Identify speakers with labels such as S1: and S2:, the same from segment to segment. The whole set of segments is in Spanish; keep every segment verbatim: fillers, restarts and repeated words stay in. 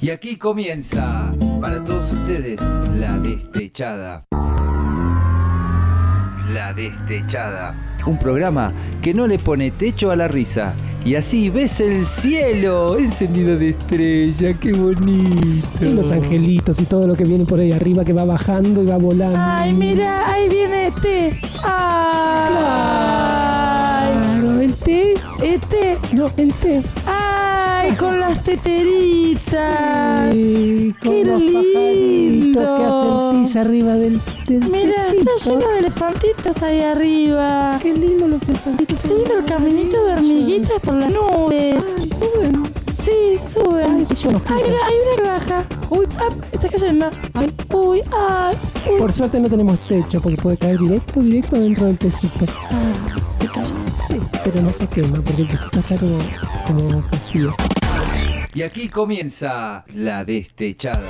S1: Y aquí comienza, para todos ustedes, La Destechada. La Destechada. Un programa que no le pone techo a la risa. Y así ves el cielo encendido de estrellas, qué bonito.
S2: Y los angelitos y todo lo que viene por ahí arriba que va bajando y va volando.
S3: Ay, mira, ahí viene este. Ay.
S2: Claro, el té.
S3: Este.
S2: No, el té.
S3: Ay, con las teteritas.
S2: Sí, con
S3: qué
S2: los
S3: lindo.
S2: pajaritos que hacen pis arriba del, del
S3: Mira,
S2: testito.
S3: está lleno de elefantitos ahí arriba.
S2: Qué lindo los elefantitos.
S3: Qué lindo el caminito de hormiguitas por las nubes.
S2: Ay, suben.
S3: Sí, suben.
S2: Ay, qué lleno.
S3: Ay, mira, hay una que baja. Uy, ah, está cayendo.
S2: Ay.
S3: Uy, ay. Uy.
S2: Por suerte no tenemos techo porque puede caer directo, directo dentro del tecito.
S3: Ah, se cayó.
S2: Sí, pero no se quema porque el tecito está como, como vacío.
S1: Y aquí comienza La Destechada.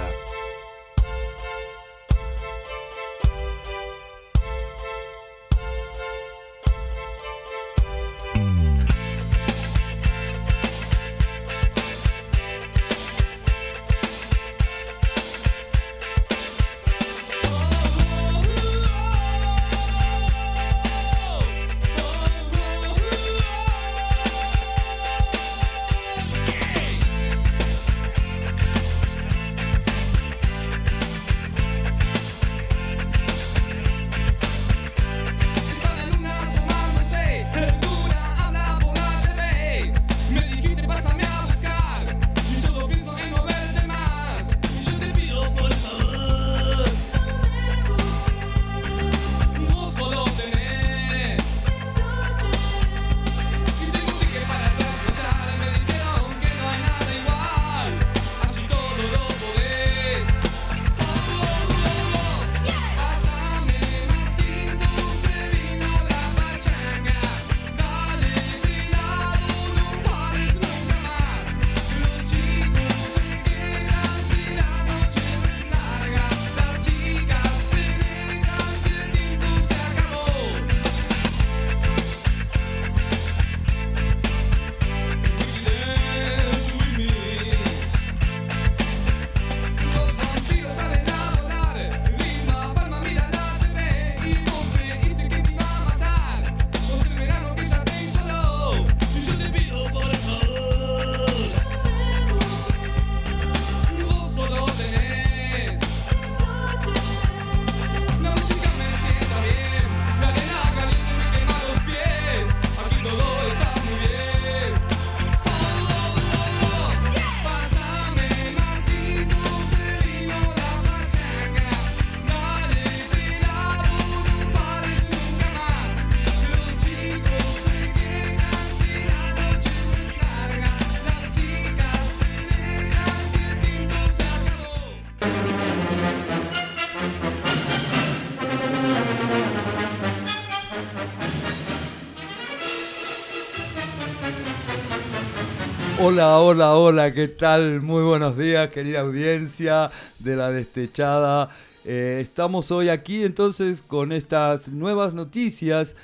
S4: Hola, hola, hola, ¿qué tal? Muy buenos días, querida audiencia de La Destechada. Eh, estamos hoy aquí entonces con estas nuevas noticias.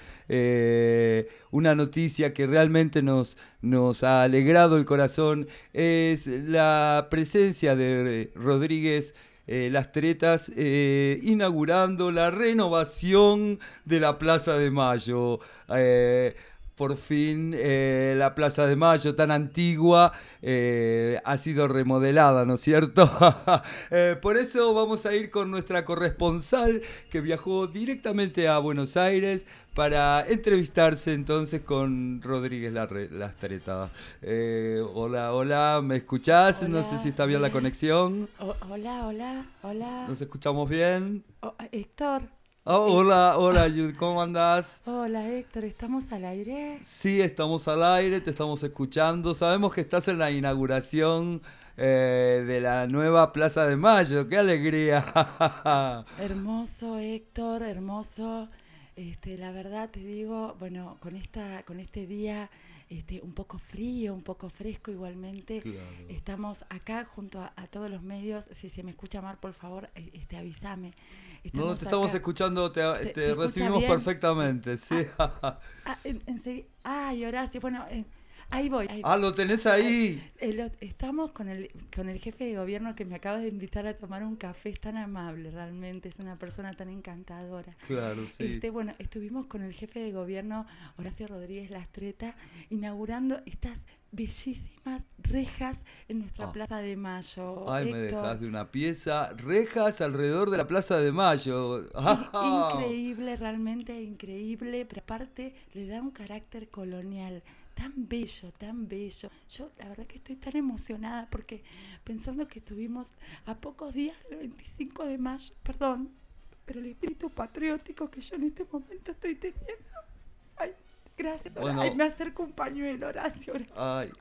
S4: Eh, una noticia que realmente nos, nos ha alegrado el corazón es la presencia de Rodríguez eh, Las Tretas eh, inaugurando la renovación de la Plaza de Mayo. Eh, Por fin eh, la Plaza de Mayo, tan antigua, eh, ha sido remodelada, ¿no es cierto? eh, por eso vamos a ir con nuestra corresponsal que viajó directamente a Buenos Aires para entrevistarse entonces con Rodríguez Las Tretas. Eh, hola, hola, ¿me escuchás?
S3: Hola,
S4: no sé si está bien
S3: hola.
S4: la conexión.
S3: Oh, hola, hola, hola.
S4: ¿Nos escuchamos bien?
S3: Oh, Héctor.
S4: Oh, hola, hola, Jude, ¿cómo andás?
S3: Hola, Héctor, ¿estamos al aire?
S4: Sí, estamos al aire, te estamos escuchando. Sabemos que estás en la inauguración eh, de la nueva Plaza de Mayo. ¡Qué alegría!
S3: Hermoso, Héctor, hermoso. Este, la verdad te digo, bueno, con esta, con este día este, un poco frío, un poco fresco igualmente.
S4: Claro.
S3: Estamos acá junto a, a todos los medios. Si se me escucha mal, por favor, este, avísame.
S4: No, no te estamos
S3: acá.
S4: escuchando, te,
S3: ¿Se,
S4: te
S3: se
S4: recibimos
S3: bien?
S4: perfectamente, sí.
S3: Ah, ah, en, en serio. Ay, Horacio, bueno, eh, Ahí voy. Ahí
S4: Ah,
S3: voy.
S4: lo tenés ahí.
S3: Eh, lo- estamos con el, con el jefe de gobierno que me acaba de invitar a tomar un café. Es tan amable, realmente. Es una persona tan encantadora.
S4: Claro, sí.
S3: Este, bueno, estuvimos con el jefe de gobierno, Horacio Rodríguez Lastreta, inaugurando estas bellísimas rejas en nuestra
S4: Ah.
S3: Plaza de Mayo.
S4: Ay, me
S3: Héctor.
S4: dejas de una pieza. Rejas alrededor de la Plaza de Mayo. Ah.
S3: Increíble, realmente increíble, pero aparte le da un carácter colonial tan bello, tan bello. Yo la verdad que estoy tan emocionada porque pensando que estuvimos a pocos días del veinticinco de mayo, perdón, pero el espíritu patriótico que yo en este momento estoy teniendo. Ay, gracias.
S4: Bueno.
S3: Ay, me acerco un pañuelo, Horacio.
S4: Ay,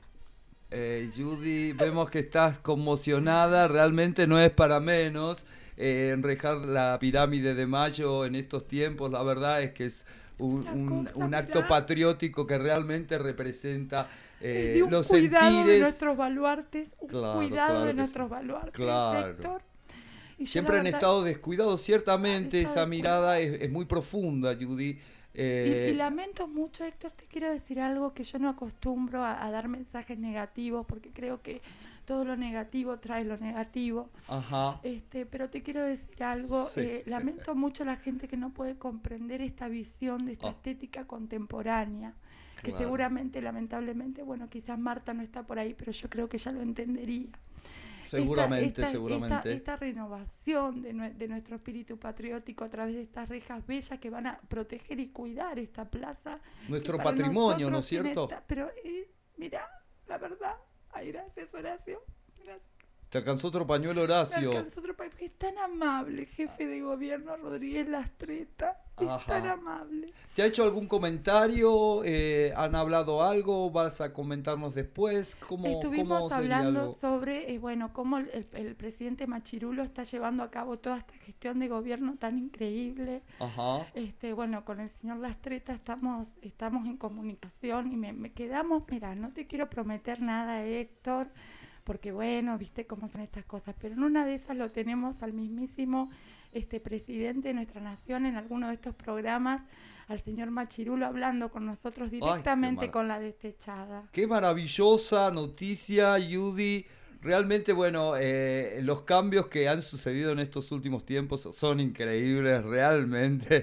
S4: eh, Judy, vemos que estás conmocionada, realmente no es para menos. Eh, enrejar la pirámide de Mayo en estos tiempos, la verdad es que es un,
S3: una
S4: un-
S3: cosa,
S4: un acto
S3: mirá.
S4: patriótico que realmente representa eh,
S3: de un
S4: los
S3: cuidado
S4: sentires.
S3: de nuestros baluartes, un
S4: Claro,
S3: cuidado
S4: claro
S3: de
S4: que
S3: nuestros
S4: sí.
S3: baluartes,
S4: Claro.
S3: Héctor. Y yo
S4: Siempre
S3: la
S4: han
S3: verdad-
S4: estado descuidados, ciertamente
S3: Han estado
S4: esa mirada es, es muy profunda, Judy.
S3: Y,
S4: Eh,
S3: y lamento mucho, Héctor, te quiero decir algo que yo no acostumbro a, a dar mensajes negativos porque creo que todo lo negativo trae lo negativo.
S4: Ajá.
S3: Este, pero te quiero decir algo,
S4: Sí.
S3: eh, lamento mucho la gente que no puede comprender esta visión de esta
S4: Ah.
S3: estética contemporánea, que
S4: Claro.
S3: seguramente, lamentablemente, bueno, quizás Marta no está por ahí, pero yo creo que ella lo entendería.
S4: Seguramente,
S3: esta, esta,
S4: seguramente.
S3: Esta, esta renovación de, nue- de nuestro espíritu patriótico a través de estas rejas bellas que van a proteger y cuidar esta plaza.
S4: Nuestro
S3: que para
S4: patrimonio, ¿no es
S3: nosotros en
S4: cierto?
S3: esta- pero eh, mira, la verdad, ay, gracias Horacio, gracias.
S4: Te alcanzó otro pañuelo,
S3: Me
S4: Horacio.
S3: alcanzó otro país, porque es tan amable el jefe de gobierno Rodríguez Lastreta, es
S4: Ajá.
S3: tan amable.
S4: ¿Te ha hecho algún comentario? Eh, ¿Han hablado algo? ¿Vas a comentarnos después? ¿Cómo,
S3: Estuvimos
S4: cómo sería
S3: hablando
S4: algo?
S3: sobre, eh, bueno, cómo el, el- el presidente Machirulo está llevando a cabo toda esta gestión de gobierno tan increíble.
S4: Ajá.
S3: Este, bueno, con el señor Lastreta estamos, estamos en comunicación y me, me quedamos, mira, no te quiero prometer nada, Héctor, porque bueno, viste cómo son estas cosas, pero en una de esas lo tenemos al mismísimo este presidente de nuestra nación en alguno de estos programas, al señor Machirulo hablando con nosotros directamente
S4: mara-
S3: con la destechada.
S4: Qué maravillosa noticia, Judy. Realmente, bueno, eh, los cambios que han sucedido en estos últimos tiempos son increíbles, realmente.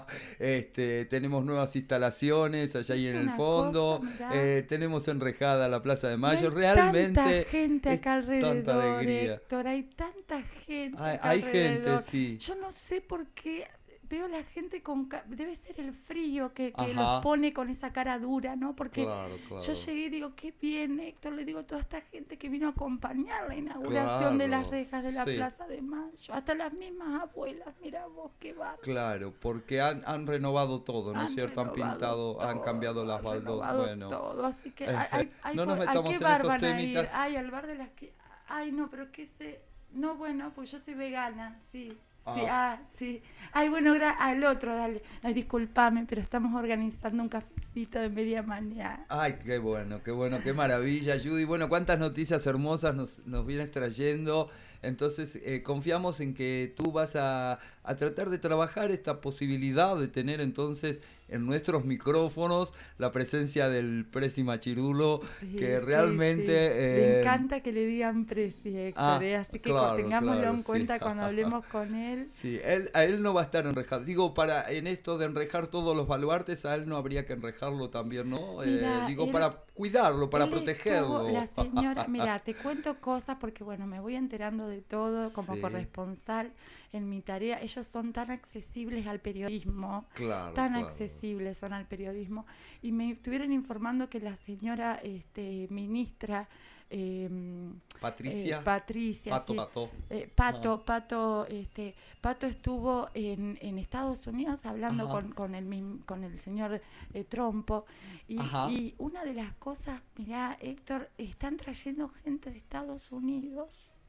S4: este, tenemos nuevas instalaciones allá ahí
S3: Es
S4: en el
S3: una
S4: fondo.
S3: cosa, mirá.
S4: eh, tenemos enrejada la Plaza de Mayo.
S3: No hay
S4: realmente
S3: tanta gente
S4: es
S3: acá alrededor,
S4: tanta alegría.
S3: Héctor, hay tanta gente
S4: Hay,
S3: acá
S4: hay gente,
S3: alrededor.
S4: sí.
S3: Yo no sé por qué veo la gente con... ca- Debe ser el frío que, que
S4: Ajá.
S3: los pone con esa cara dura, ¿no? Porque
S4: Claro, claro.
S3: yo llegué y digo, qué bien, Héctor, le digo a toda esta gente que vino a acompañar la inauguración de las
S4: Claro,
S3: rejas de la
S4: sí.
S3: Plaza de Mayo. Hasta las mismas abuelas, mira vos, qué bárbaro.
S4: Claro, porque han, han renovado todo, ¿no es
S3: Han
S4: cierto? Han
S3: renovado
S4: pintado, han
S3: todo,
S4: cambiado las
S3: han
S4: baldosas.
S3: renovado
S4: Bueno,
S3: todo, así que
S4: Eh,
S3: hay, hay, hay
S4: no nos
S3: por- ¿a
S4: metamos
S3: qué
S4: en
S3: bar
S4: esos
S3: van a
S4: temitas.
S3: ir? Ay, al bar de las que... Ay, no, pero qué sé... No, bueno, pues yo soy vegana, sí. Sí, ah, sí. Ay, bueno, gra- al otro, dale. Ay, discúlpame, pero estamos organizando un cafecito de media mañana.
S4: ay, qué bueno, qué bueno, qué maravilla, Judy. Bueno, cuántas noticias hermosas nos, nos vienes trayendo. Entonces, eh, confiamos en que tú vas a, a tratar de trabajar esta posibilidad de tener entonces en nuestros micrófonos la presencia del Presi Machirulo,
S3: Sí,
S4: que
S3: sí,
S4: realmente...
S3: sí.
S4: eh,
S3: Le encanta que le digan Presi, Héctor,
S4: ah,
S3: ¿eh? Así que
S4: claro,
S3: tengámoslo
S4: claro,
S3: en
S4: sí.
S3: cuenta cuando hablemos con él.
S4: Sí, él, a él no va a estar enrejado. Digo, para en esto de enrejar todos los baluartes, a él no habría que enrejarlo también, ¿no? Eh,
S3: Mira,
S4: digo,
S3: él-
S4: para cuidarlo, para
S3: Él
S4: protegerlo.
S3: estuvo- la señora, mira, te cuento cosas porque bueno, me voy enterando de todo como
S4: Sí.
S3: corresponsal en mi tarea. Ellos son tan accesibles al periodismo,
S4: Claro,
S3: tan
S4: claro.
S3: accesibles son al periodismo y me estuvieron informando que la señora este, ministra eh,
S4: Patricia.
S3: eh, Patricia,
S4: Pato,
S3: sí,
S4: Pato.
S3: eh, Pato, Pato, este, Pato estuvo en, en Estados Unidos hablando
S4: Ajá.
S3: con, con el mim- con el señor eh, Trompo y,
S4: Ajá.
S3: y una de las cosas, mirá, Héctor, están trayendo gente de Estados Unidos.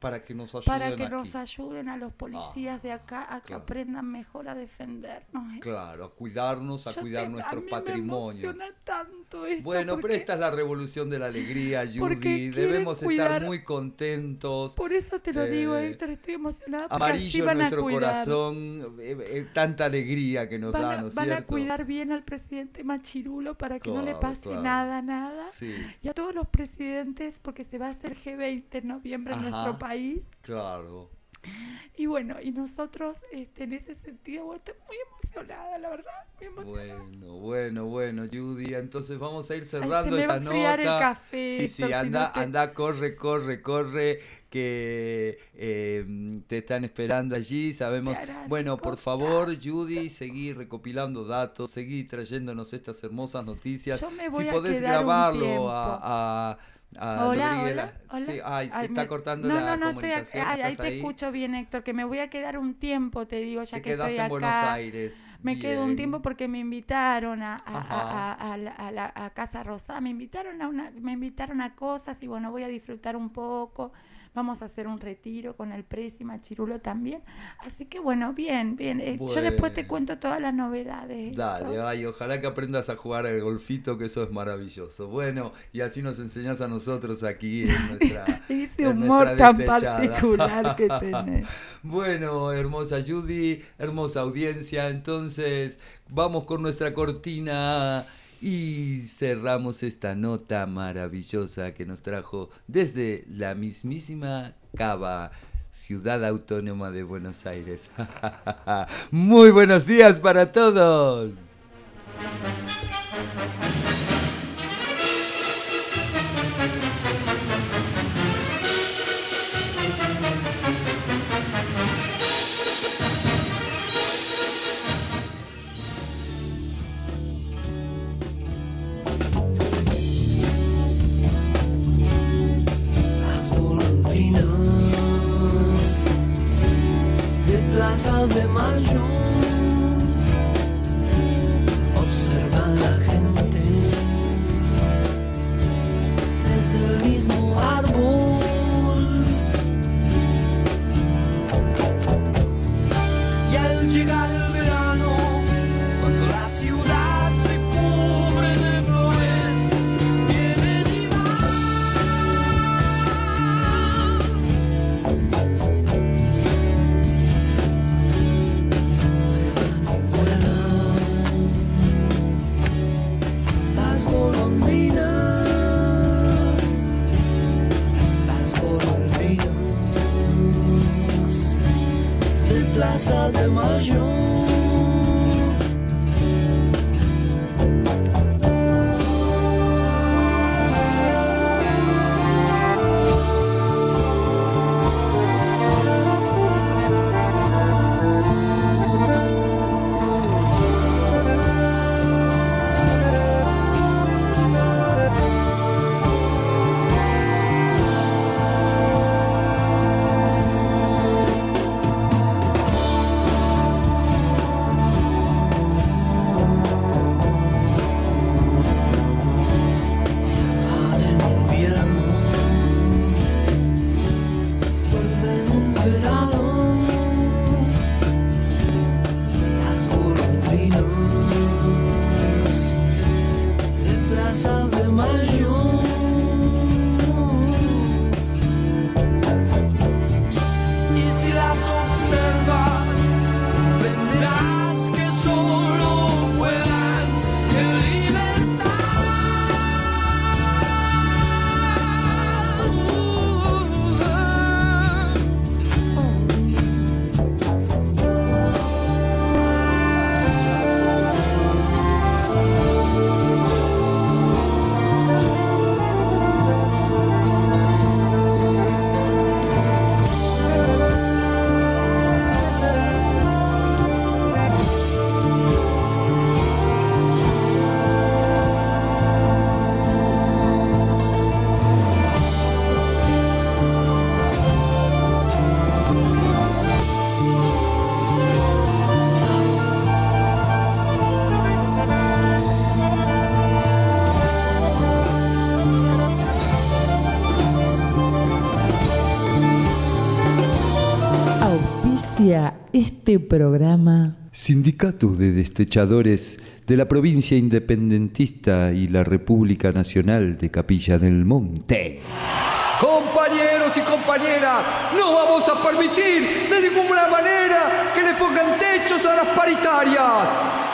S4: para que nos ayuden
S3: para que
S4: aquí.
S3: nos ayuden a los policías
S4: Ah,
S3: de acá a que
S4: claro.
S3: aprendan mejor a defendernos. ¿eh?
S4: Claro, a cuidarnos, a
S3: Yo
S4: cuidar
S3: te-
S4: nuestros
S3: a mí
S4: patrimonios.
S3: Me emociona tanto esto.
S4: Bueno, pero
S3: porque-
S4: esta es la revolución de la alegría,
S3: Porque
S4: Judy.
S3: quieren
S4: Debemos
S3: cuidar-
S4: estar muy contentos.
S3: Por eso te lo digo,
S4: Eh,
S3: Héctor, estoy emocionada. porque así
S4: Amarillo en
S3: van a
S4: nuestro
S3: cuidar.
S4: corazón, eh, eh, tanta alegría que nos
S3: Van,
S4: da,
S3: a,
S4: ¿no es
S3: van a
S4: cierto?
S3: cuidar bien al presidente Machirulo para que no le
S4: Claro,
S3: pase
S4: claro.
S3: nada, nada.
S4: Sí,
S3: Y a todos los presidentes, porque se va a hacer G veinte en noviembre en
S4: Ajá.
S3: nuestro país.
S4: claro.
S3: Y bueno, y nosotros este, en ese sentido, bueno, estoy muy emocionada, la verdad, muy emocionada.
S4: Bueno, bueno, bueno, Judy, entonces vamos a ir
S3: Ay,
S4: cerrando
S3: se me va a
S4: esta
S3: enfriar
S4: nota.
S3: el café,
S4: Sí,
S3: Héctor,
S4: sí,
S3: si
S4: anda,
S3: no te-
S4: anda, corre, corre, corre, que eh, te están esperando allí, sabemos.
S3: Te harán
S4: Bueno, por
S3: contar.
S4: favor, Judy, seguí recopilando datos, seguí trayéndonos estas hermosas noticias.
S3: Yo me voy
S4: Si
S3: a
S4: podés
S3: quedar un
S4: grabarlo
S3: tiempo.
S4: a... a a
S3: Hola,
S4: Rodríguez,
S3: hola, hola.
S4: Sí, ay, se
S3: Ay,
S4: está
S3: me-
S4: cortando
S3: no,
S4: la
S3: no, no, estoy
S4: comunicación.
S3: acá. Ay, ahí
S4: ¿Estás
S3: te escucho bien, Héctor, que me voy a quedar un tiempo, te digo, ya
S4: Te
S3: que
S4: quedás
S3: estoy
S4: en
S3: acá.
S4: Buenos Aires.
S3: Me quedo un
S4: Bien.
S3: tiempo porque me invitaron a, a,
S4: Ajá.
S3: a- a- a la, a la- a Casa Rosada, me invitaron a una, me invitaron a cosas y bueno, voy a disfrutar un poco. Vamos a hacer un retiro con el Presi Machirulo también. Así que bueno, bien, bien. Eh, Yo después te
S4: Bueno.
S3: cuento todas las novedades.
S4: Dale,
S3: Héctor.
S4: ay, ojalá que aprendas a jugar al golfito, que eso es maravilloso. Bueno, y así nos enseñás a nosotros aquí en nuestra,
S3: Ese
S4: en
S3: humor
S4: nuestra
S3: tan
S4: destechada.
S3: particular que tenés.
S4: Bueno, hermosa Judy, hermosa audiencia, entonces vamos con nuestra cortina y cerramos esta nota maravillosa que nos trajo desde la mismísima Cava, Ciudad Autónoma de Buenos Aires. Muy buenos días para todos.
S5: Las golondrinas de Plaza de Mayo observan la gente desde el mismo árbol, y al llegar el verano, cuando la ciudad se cubre de flores, vienen y van. Las golondrinas, las golondrinas de Plaza de Mayo.
S2: Auspicia este programa.
S1: Sindicato de Destechadores de la provincia independentista y la República Nacional de Capilla del Monte.
S4: Compañeros y compañeras, no vamos a permitir de ninguna manera que le pongan techos a las paritarias.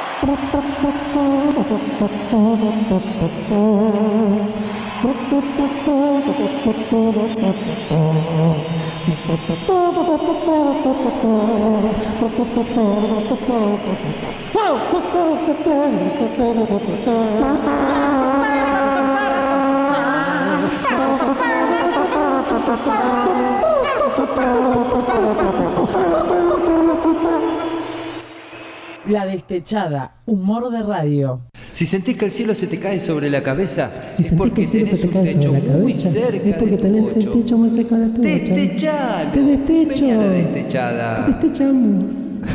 S2: La Destechada, humor de radio.
S1: Si sentís que el cielo se te cae sobre la cabeza,
S2: Si
S1: es
S2: sentís
S1: porque
S2: que el cielo
S1: tenés
S2: se te
S1: un
S2: cae
S1: techo
S2: sobre la
S1: muy
S2: cabeza,
S1: cerca
S2: es porque
S1: de tu
S2: tenés el
S1: bocho.
S2: techo muy cerca de tu bocho.
S1: Destechalo.
S2: Te destecho.
S1: Vení a la destechada.
S2: Te destechamos.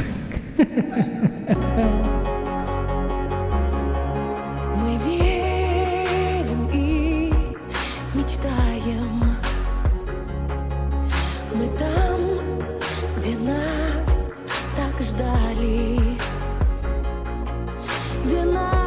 S6: Мы верим и мечтаем. Мы там, где нас так ждали, где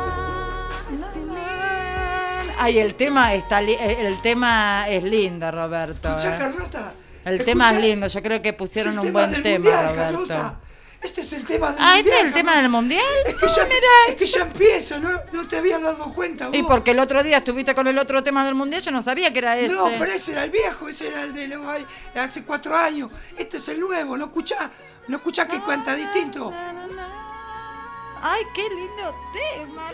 S6: нас имели.
S3: Ay, el tema está li- el tema es lindo, Roberto.
S7: Escuchá,
S3: eh.
S7: Carlota.
S3: El
S7: escuchá,
S3: tema es lindo, yo creo que pusieron
S7: es el
S3: un buen
S7: del
S3: tema,
S7: mundial,
S3: Roberto.
S7: Carlota. Este es el tema del
S3: Ah,
S7: mundial.
S3: ¿este es el tema
S7: Carlota.
S3: del mundial?
S7: Es que, ya,
S3: Ah, mirá.
S7: es que ya empieza, ¿no, no te habías dado cuenta vos?
S3: Y porque el otro día estuviste con el otro tema del mundial, yo no sabía que era ese.
S7: No, pero ese era el viejo, ese era el de los, de hace cuatro años. Este es el nuevo, ¿no escuchás? ¿No escuchás que cuenta distinto?
S3: Ay, qué lindo tema,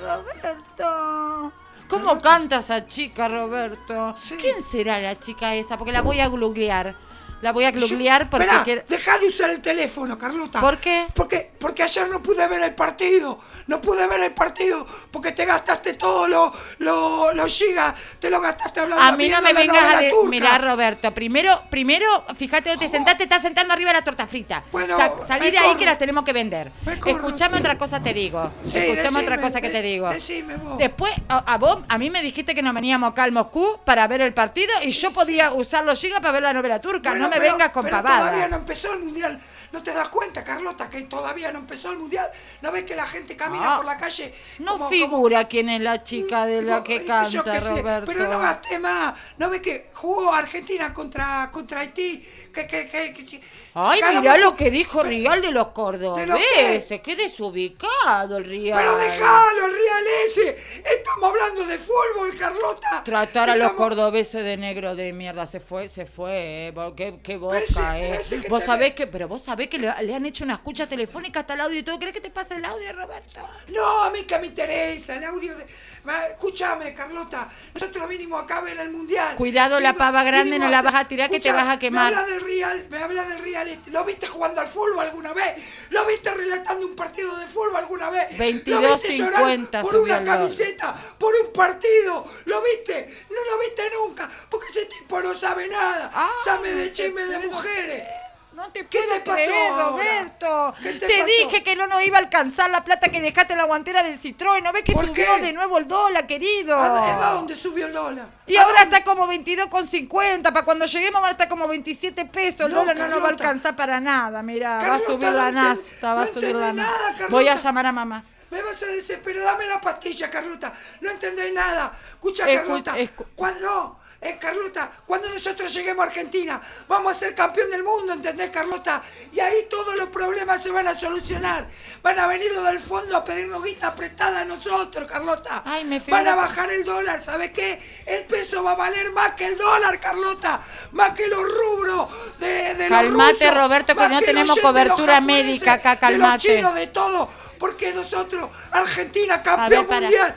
S3: Roberto. ¿Cómo canta esa chica, Roberto?
S7: Sí.
S3: ¿Quién será la chica esa? Porque la voy a googlear. La voy a googlear porque
S7: Esperá,
S3: quiero...
S7: dejá de usar el teléfono, Carlota.
S3: ¿Por qué?
S7: Porque, porque ayer no pude ver el partido. No pude ver el partido porque te gastaste todos los lo, los gigas. Te lo gastaste hablando
S3: A mí no me
S7: viendo la
S3: vengas a
S7: novela
S3: de...
S7: turca.
S3: Mirá, Roberto, primero, primero, fíjate dónde te sentaste, estás sentando arriba de la torta frita.
S7: Bueno,
S3: Sa- salí
S7: me
S3: de ahí
S7: corro.
S3: que las tenemos que vender.
S7: Me corro,
S3: Escuchame
S7: sí.
S3: otra cosa te digo.
S7: Sí,
S3: Escuchame otra
S7: decime,
S3: cosa que
S7: de-
S3: te digo.
S7: decime vos.
S3: Después, a, a vos, a mí me dijiste que nos veníamos acá al Moscú para ver el partido y yo podía usar los gigas para ver la novela turca.
S7: Bueno,
S3: no me
S7: pero-
S3: vengas con
S7: pero
S3: pavadas.
S7: todavía no empezó el mundial. ¿No te das cuenta, Carlota, que todavía no empezó el mundial? ¿No ves que la gente camina
S3: Ah,
S7: por la calle?
S3: No
S7: como-
S3: figura quién es la chica de la
S7: como-
S3: que
S7: yo
S3: canta,
S7: qué sé,
S3: Roberto.
S7: pero no gasté más. ¿No ves que jugó Argentina contra, contra Haití? Que, que, que, que-
S3: Ay,
S7: ganamos-
S3: mirá lo que dijo
S7: Pero-
S3: Rial de los
S7: ¿De lo
S3: cordobeses.
S7: qué?
S3: Qué desubicado el Rial.
S7: Pero dejalo, el Real ese. Estamos hablando de fútbol, Carlota.
S3: Tratar a los
S7: Estamos-
S3: cordobeses de negro de mierda, se fue, se fue, eh. Bo- qué, qué boca,
S7: Pero ese-
S3: eh.
S7: pero ese que
S3: Vos
S7: te
S3: sabés
S7: ve-
S3: que, pero vos sabés que le, le han hecho una escucha telefónica hasta el audio y todo. ¿Querés que te pase el audio, Roberto?
S7: No, a mí que me interesa el audio de... Ma, escúchame, Carlota. Nosotros vinimos acá a ver el mundial.
S3: Cuidado, la
S7: Vinimos-
S3: pava grande,
S7: vinimos
S3: no la
S7: hacer-
S3: vas a tirar que te
S7: Escuchá,
S3: vas a quemar.
S7: Me habla del Real, me habla del Real. este. ¿Lo viste jugando al fútbol alguna vez? ¿Lo viste relatando un partido de fútbol alguna vez?
S3: veintidós
S7: ¿Lo viste llorar
S3: cincuenta
S7: por
S3: subió
S7: una
S3: el dólar.
S7: camiseta, por un partido? ¿Lo viste? No lo viste nunca, porque ese tipo no sabe nada.
S3: Ah,
S7: sabe de chisme de mujeres.
S3: No te
S7: ¿Qué
S3: puedo
S7: te pasó
S3: creer,
S7: ahora?
S3: Roberto.
S7: ¿Qué te
S3: te
S7: pasó?
S3: dije que no nos iba a alcanzar la plata que dejaste en la guantera del Citroën. ¿No ves que
S7: ¿Por
S3: subió
S7: qué?
S3: de nuevo el dólar, querido?
S7: ¿A, a dónde subió el dólar?
S3: Y
S7: ¿A
S3: ahora
S7: dónde?
S3: está como veintidós con cincuenta. Para cuando lleguemos va a estar como veintisiete pesos. El
S7: No,
S3: dólar no nos va a
S7: Carlota.
S3: alcanzar para nada. Mira, va a
S7: Carlota,
S3: subir
S7: no
S3: la
S7: enten-
S3: nafta, va a
S7: no
S3: subir la
S7: entendés
S3: nafta.
S7: nada, Carlota.
S3: Voy a llamar a mamá.
S7: Me vas a desesperar, dame la pastilla, Carlota. No entendés nada. Escucha,
S3: Escu-
S7: Carlota.
S3: escu-
S7: Cuando, eh, Carlota, cuando nosotros lleguemos a Argentina, vamos a ser campeón del mundo, ¿entendés, Carlota? Y ahí todos los problemas se van a solucionar. Van a venir los del fondo a pedirnos guita prestada a nosotros, Carlota.
S3: Ay, me figuro
S7: Van a
S3: que-
S7: bajar el dólar, ¿sabes qué? El peso va a valer más que el dólar, Carlota. Más que los rubros de, de los
S3: Calmate,
S7: rusos,
S3: Roberto, que
S7: más
S3: no
S7: los
S3: tenemos
S7: yen de los
S3: cobertura
S7: japoneses,
S3: médica acá,
S7: de los
S3: calmate.
S7: chinos, de todo, porque nosotros, Argentina,
S3: A
S7: campeón
S3: ver, para.
S7: mundial.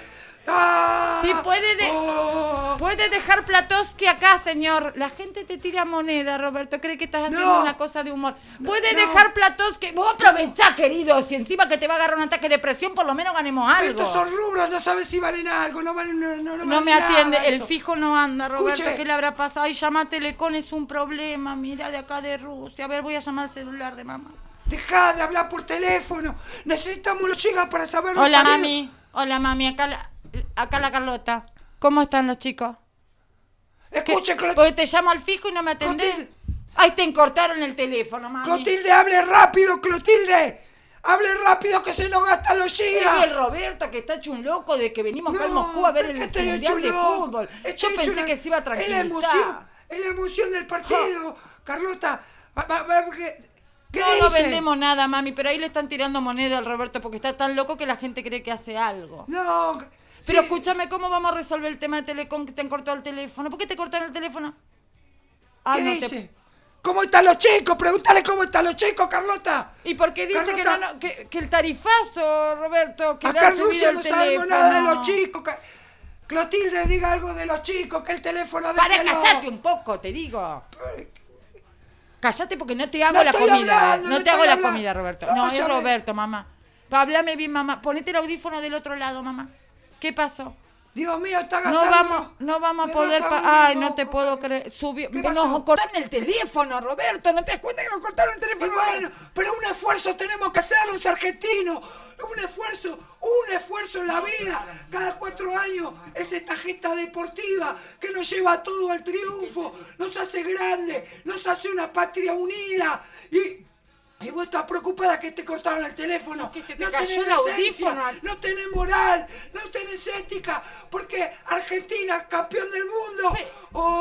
S7: ¡Ah!
S3: Sí, puede de-
S7: Oh.
S3: Puede dejar Platowski acá, señor. La gente te tira moneda, Roberto. Cree que estás haciendo
S7: No.
S3: una cosa de humor. Puede
S7: no.
S3: dejar Platowski. Vos aprovechá, querido. Si encima que te va a agarrar un ataque de presión, por lo menos ganemos algo.
S7: Estos son rubros, no sabes si valen algo, no valen, no, no, no
S3: No
S7: valen
S3: me atiende,
S7: nada
S3: el
S7: esto.
S3: fijo no anda, Roberto.
S7: Escuche.
S3: ¿Qué le habrá pasado? Ay, llama a Telecom, es un problema. Mira, de acá de Rusia. A ver, voy a llamar al celular de mamá.
S7: Dejá de hablar por teléfono. Necesitamos los gigas para saber los
S3: Hola,
S7: partidos.
S3: mami. Hola, mami. Acá la, acá la Carlota. ¿Cómo están los chicos? ¿Qué?
S7: Escuche, Carlota.
S3: Porque te llamo al fijo y no me atendés.
S7: Conteste.
S3: Ahí te cortaron el teléfono, mami.
S7: Clotilde, hable rápido, Clotilde. Hable rápido que se nos gastan los
S3: Y
S7: gigas.
S3: el Roberto que está hecho un loco de que venimos acá
S7: No,
S3: en Moscú a ver
S7: ¿por
S3: el
S7: qué estoy
S3: Mundial
S7: hecho
S3: de
S7: loco?
S3: Fútbol.
S7: Estoy
S3: Yo
S7: hecho
S3: pensé
S7: una-
S3: que se iba a
S7: Es la
S3: tranquilizar.
S7: emoción, es la emoción del partido. Carlota, va- va- va- ¿qué, qué
S3: No, no
S7: dice?
S3: vendemos nada, mami, pero ahí le están tirando moneda al Roberto porque está tan loco que la gente cree que hace algo.
S7: No,
S3: Pero
S7: sí,
S3: escúchame, ¿cómo vamos a resolver el tema de Telecom que te han cortado el teléfono? ¿Por qué te cortaron el teléfono? Ah,
S7: ¿qué
S3: no
S7: dice?
S3: te...
S7: ¿Cómo están los chicos? Pregúntale cómo están los chicos, Carlota.
S3: ¿Y por qué dice que,
S7: Carlota.
S3: no, no- que, que el tarifazo, Roberto, que le
S7: Acá
S3: ha
S7: en
S3: subido
S7: Rusia
S3: el
S7: no
S3: teléfono?
S7: sabemos nada de los chicos. Ca- Clotilde, diga algo de los chicos, que el teléfono de
S3: Para, callate un poco, te digo. Callate porque no te hago
S7: No
S3: la
S7: estoy
S3: comida.
S7: hablando,
S3: no,
S7: no
S3: te hago
S7: estoy
S3: la
S7: hablando.
S3: comida, Roberto.
S7: No,
S3: No, es
S7: escúchame.
S3: Roberto, mamá. Pa, Háblame bien, mamá. Ponete el audífono del otro lado, mamá. ¿Qué pasó?
S7: Dios mío, está
S3: No
S7: gastando.
S3: vamos, no vamos a
S7: Me
S3: poder...
S7: vas a
S3: pa-
S7: volver
S3: Ay, no
S7: loco,
S3: te puedo
S7: Carlota.
S3: creer. Subió...
S7: ¿Qué
S3: Nos
S7: pasó?
S3: cortaron el teléfono, Roberto. ¿No te das cuenta que nos cortaron el
S7: Y
S3: teléfono?
S7: bueno, pero un esfuerzo tenemos que hacer los argentinos. Un esfuerzo, un esfuerzo en la vida. Cada cuatro años es esta gesta deportiva que nos lleva a todo al triunfo. Nos hace grande, nos hace una patria unida. Y, y vos estás preocupada que te cortaron el teléfono.
S3: No, que se te
S7: no
S3: cayó
S7: tenés
S3: el
S7: decencia,
S3: audífono.
S7: no tenés moral, no tenés ética. Porque Argentina, campeón del mundo.
S3: Pe-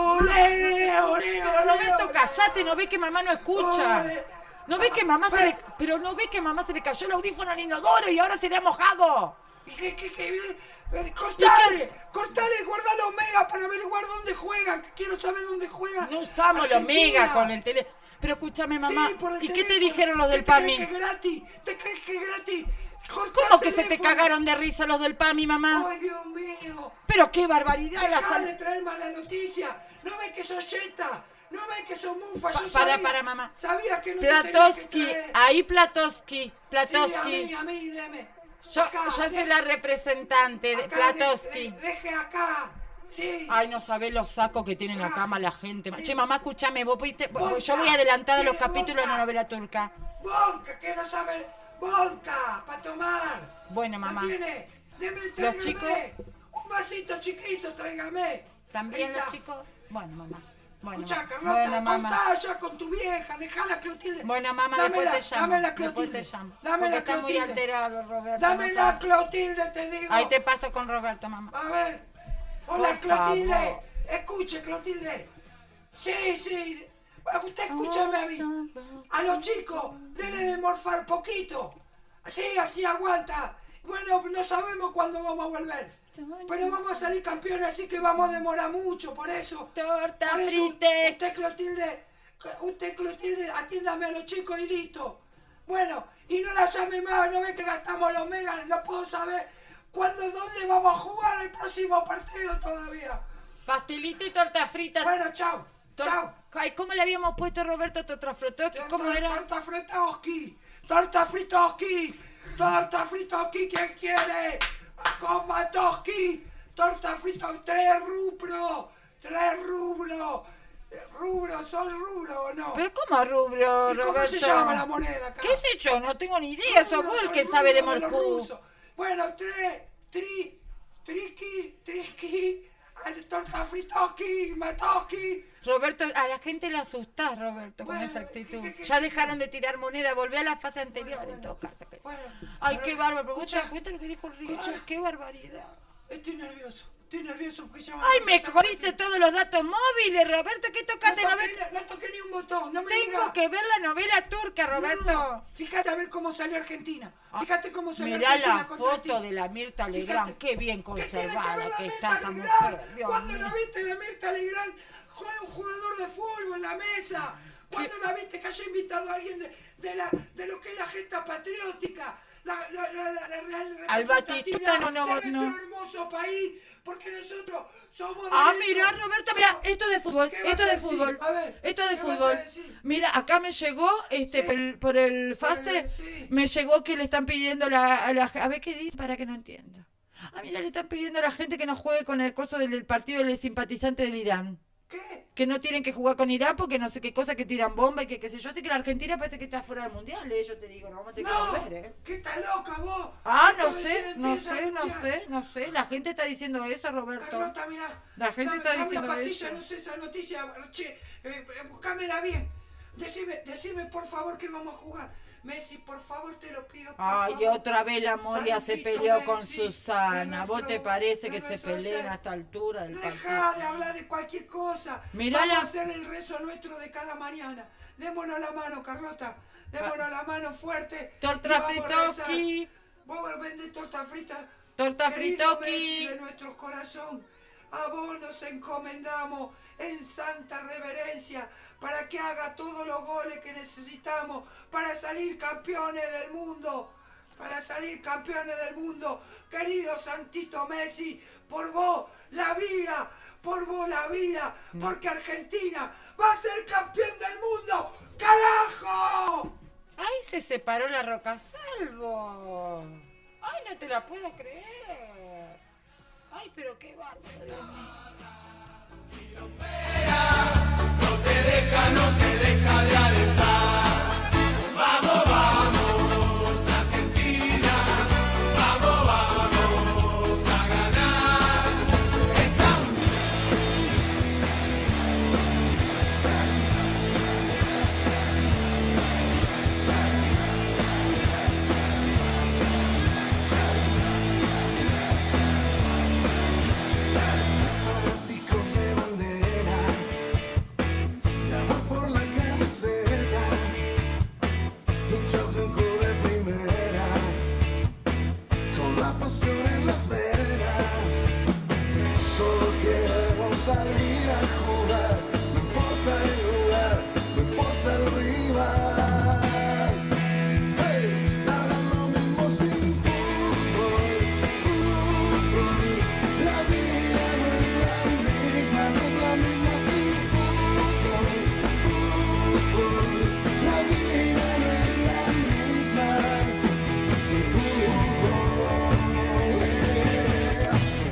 S7: ¡Olé, olé,
S3: Pero
S7: olé,
S3: Roberto,
S7: olé!
S3: callate, no ves que mamá no escucha.
S7: Ole.
S3: No ves que mamá se le... Pero no ves que mamá se le cayó el audífono al inodoro y ahora se le ha mojado.
S7: ¿Y qué, qué, qué? Eh, Cortale, cortale, guarda los megas para averiguar dónde juegan. que Quiero saber dónde juegan.
S3: No usamos los
S7: Argentina.
S3: megas con el teléfono. Pero escúchame, mamá.
S7: Sí, por el
S3: ¿Y qué te
S7: teléfono.
S3: dijeron los del
S7: ¿Qué te
S3: PAMI?
S7: crees que es gratis? ¿Te crees que es gratis? Corta
S3: ¿Cómo
S7: el
S3: que se te
S7: teléfono.
S3: cagaron de risa los del PAMI, mamá?
S7: Ay, Dios mío.
S3: Pero qué barbaridad la
S7: Dejá de
S3: sal...
S7: traer mala noticia. No ves que sos yeta. No ves que sos mufa.
S3: Pa-
S7: Yo
S3: para,
S7: sabía,
S3: para, mamá.
S7: Sabía que no te tenía que
S3: Platosky,
S7: traer.
S3: ahí Platosky,
S7: Sí, a
S3: Platosky.
S7: mí, a mí, deme.
S3: Yo,
S7: Acá,
S3: yo soy
S7: de-
S3: la representante de
S7: acá,
S3: Platosky.
S7: de- de- Deje acá. Sí.
S3: Ay, no sabés los sacos que tienen
S7: Ah,
S3: acá la gente.
S7: sí.
S3: Che, mamá, escúchame, vos fuiste-
S7: Vodka.
S3: yo voy adelantada a los
S7: ¿Quiere
S3: capítulos de
S7: vodka?
S3: la novela turca.
S7: Vodka, que no sabe. Vodka, para tomar.
S3: Bueno, mamá.
S7: ¿No tiene? Deme,
S3: Los
S7: tráigame.
S3: chicos.
S7: Un vasito chiquito, tráigame.
S3: ¿También
S7: Ahí
S3: los
S7: está.
S3: chicos? Bueno, mamá. Bueno,
S7: Escuchá,
S3: mamá.
S7: Carlota,
S3: Bueno, mamá.
S7: contá ya con tu vieja, dejala, Clotilde.
S3: Bueno, mamá,
S7: Dámela,
S3: después te llamo.
S7: Dámela,
S3: Después
S7: Clotilde.
S3: te llamo.
S7: Dámela,
S3: Porque está muy
S7: Clotilde.
S3: alterado, Roberto.
S7: Dámela,
S3: no sabes.
S7: Clotilde, te digo.
S3: Ahí te paso con Roberto, mamá.
S7: A ver. Hola,
S3: Por
S7: Clotilde.
S3: favor.
S7: Escuche, Clotilde. Sí, sí. Bueno, usted escúchame a mí. A los chicos, denle de morfar poquito. Sí, así aguanta. Bueno, no sabemos cuándo vamos a volver. Pero vamos a salir campeones, así que vamos a demorar mucho, por eso.
S3: Torta
S7: Por eso,
S3: fritex.
S7: usted, Clotilde, usted, Clotilde, atiéndame a los chicos y listo. Bueno, y no la llame más, no ve que gastamos los megas, no puedo saber cuándo, dónde vamos a jugar el próximo partido todavía.
S3: Pastelito y torta frita.
S7: Bueno, chao,
S3: Tor-
S7: chao.
S3: Ay, ¿cómo le habíamos puesto, Roberto, torta fritoski? ¿Cómo
S7: Tor-
S3: era?
S7: Torta fritoski, torta fritoski, torta fritoski, ¿quién quiere? Coma toski, torta fritoski, tres rubros, tres rubros, rubros, ¿son rubros o no?
S3: ¿Pero cómo rubro,
S7: ¿Y
S3: Roberto?
S7: cómo se llama la moneda acá?
S3: ¿Qué sé yo? No tengo ni idea, sos
S7: Rubros,
S3: vos el
S7: son
S3: que sabe de
S7: rubros los
S3: Moscú.
S7: rusos. Bueno, tres, tri, triqui, triqui, al torta fritoski, matoski.
S3: Roberto, a la gente le asustás, Roberto, con
S7: Bueno,
S3: esa actitud.
S7: ¿qué- qué-
S3: Ya
S7: qué-
S3: dejaron de tirar moneda, volvé a la fase anterior en todo caso.
S7: Bueno,
S3: Ay,
S7: pero-
S3: qué bárbaro, pero vos te
S7: escucha,
S3: das cuenta de lo que dijo el Richard,
S7: escucha.
S3: qué barbaridad.
S7: Estoy nervioso, estoy nervioso porque ya...
S3: Ay, me jodiste todos los datos móviles, Roberto, ¿qué
S7: No
S3: tocaste? No,
S7: toqué,
S3: ves-
S7: no toqué ni un botón, no me
S3: Tengo
S7: digas.
S3: que ver la novela turca, Roberto.
S7: No, fíjate a ver cómo salió Argentina. Fíjate cómo salió
S3: Mirá
S7: Argentina
S3: la
S7: contra
S3: foto
S7: ti.
S3: de la Mirta
S7: Fíjate.
S3: Legrand, qué bien
S7: ¿Qué tiene que
S3: conservada
S7: ver la
S3: que
S7: Mirta
S3: está esa
S7: Legrand?
S3: mujer. Dios
S7: ¿Cuándo
S3: mío.
S7: la viste la Mirta Legrand con un jugador de fútbol en la mesa? ¿Cuándo la viste que haya invitado a alguien de, de, la, de lo que es la gesta patriótica? La, la, la, la, la real
S3: Al
S7: representatividad
S3: Batistuta no, no,
S7: de
S3: no.
S7: nuestro hermoso país, porque nosotros somos
S3: Ah,
S7: derechos,
S3: mira, Roberto, mira,
S7: somos-
S3: esto de fútbol,
S7: ¿Qué vas
S3: esto
S7: a
S3: de
S7: decir?
S3: fútbol,
S7: A ver,
S3: esto de
S7: ¿qué vas a
S3: fútbol.
S7: decir?
S3: Mira, acá me llegó, este,
S7: Sí.
S3: por, el, por el fase,
S7: el- sí.
S3: me llegó que le están pidiendo la, a la, a ver qué dice para que no entienda. Ah, mira, le están pidiendo a la gente que no juegue con el coso del, del partido del simpatizante del Irán.
S7: ¿Qué?
S3: Que no tienen que jugar con Irán porque no sé qué cosa, que tiran bomba y que qué sé yo. Así que la Argentina parece que está fuera del mundial, eh, yo te digo, no vamos a tener
S7: No,
S3: que volver, eh.
S7: ¿qué está loca vos?
S3: Ah,
S7: Esto
S3: no
S7: recién
S3: sé, no
S7: empieza
S3: sé,
S7: el
S3: no
S7: mundial.
S3: sé, no sé. La gente está diciendo eso, Roberto.
S7: Carlota, mirá.
S3: La gente
S7: dame,
S3: está
S7: dame
S3: diciendo
S7: una pastilla,
S3: eso.
S7: no sé esa noticia. Che, eh, eh, buscámela bien. Decime, decime por favor que vamos a jugar. Messi, por favor, te lo pido, por
S3: Ay,
S7: favor.
S3: otra vez la Moria se
S7: Santito
S3: peleó con
S7: Messi,
S3: Susana.
S7: de
S3: ¿Vos te
S7: nuestro-
S3: parece
S7: de
S3: que se
S7: nuestro
S3: peleen
S7: ser.
S3: a esta altura del
S7: Deja
S3: partido?
S7: de hablar de cualquier cosa.
S3: Mirá
S7: Vamos
S3: la-
S7: a hacer el rezo nuestro de cada mañana. Démonos la mano, Carlota. Démonos la mano fuerte.
S3: Torta
S7: y vamos a rezar.
S3: fritoki.
S7: Vos vendés torta frita.
S3: Torta
S7: Querido
S3: fritoki.
S7: Messi de nuestro corazón, a vos nos encomendamos en santa reverencia para que haga todos los goles que necesitamos para salir campeones del mundo. Para salir campeones del mundo. Querido Santito Messi, por vos la vida, por vos la vida, porque Argentina va a ser campeón del mundo. ¡Carajo!
S3: ¡Ay, se separó la Rocasalvo! ¡Ay, no te la puedo creer! ¡Ay, pero qué bárbaro! Dios mío.
S8: Fanáticos de bandera, de amor por la camiseta, hinchas de un club de primera, con la pasión en las venas. Solo queremos salir a jugar, no importa el lugar, no importa el rival. Hey, nada es lo mismo sin fútbol, fútbol. La vida no es la misma, no es la misma sin fútbol, fútbol. La vida no es la misma sin fútbol. Yeah.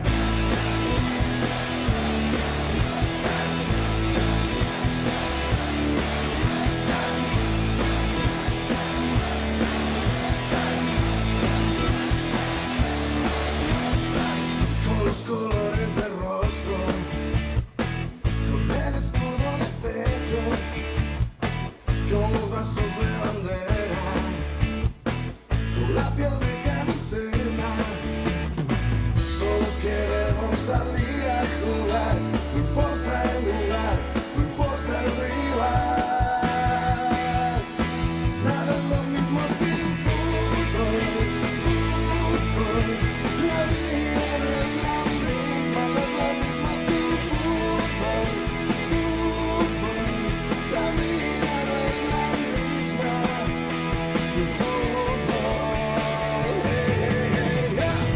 S8: Con los colores del rostro, con el escudo de pecho, con los brazos de bandera, con la piel de camiseta. Solo queremos salir a jugar, no importa el lugar, no importa el rival. Nada es lo mismo sin fútbol, fútbol. La vida no es la misma, no es la misma sin fútbol, fútbol. La vida no es la misma sin fútbol. Yeah, yeah.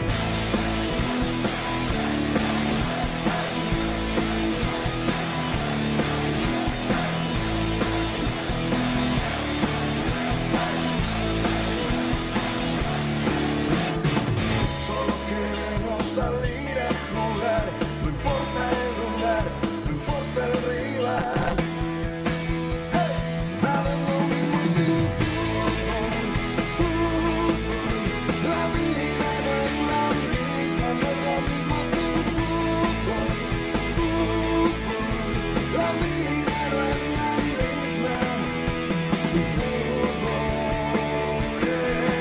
S8: Solo queremos salir a jugar, no importa el lugar, no importa el rival. Hey, nada es lo mismo sin fútbol, fútbol. La vida no es la misma, no es la misma sin fútbol, fútbol. La vida no es la misma sin fútbol. Yeah.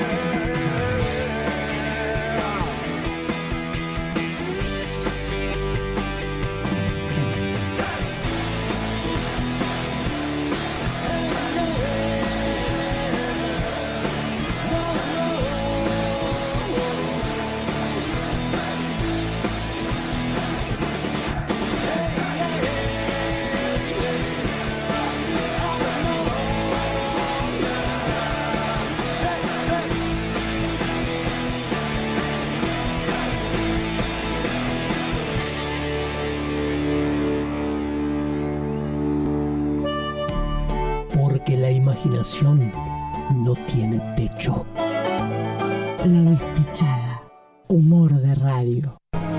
S2: Porque la imaginación no tiene techo.
S9: La Desdichada. Humor de radio.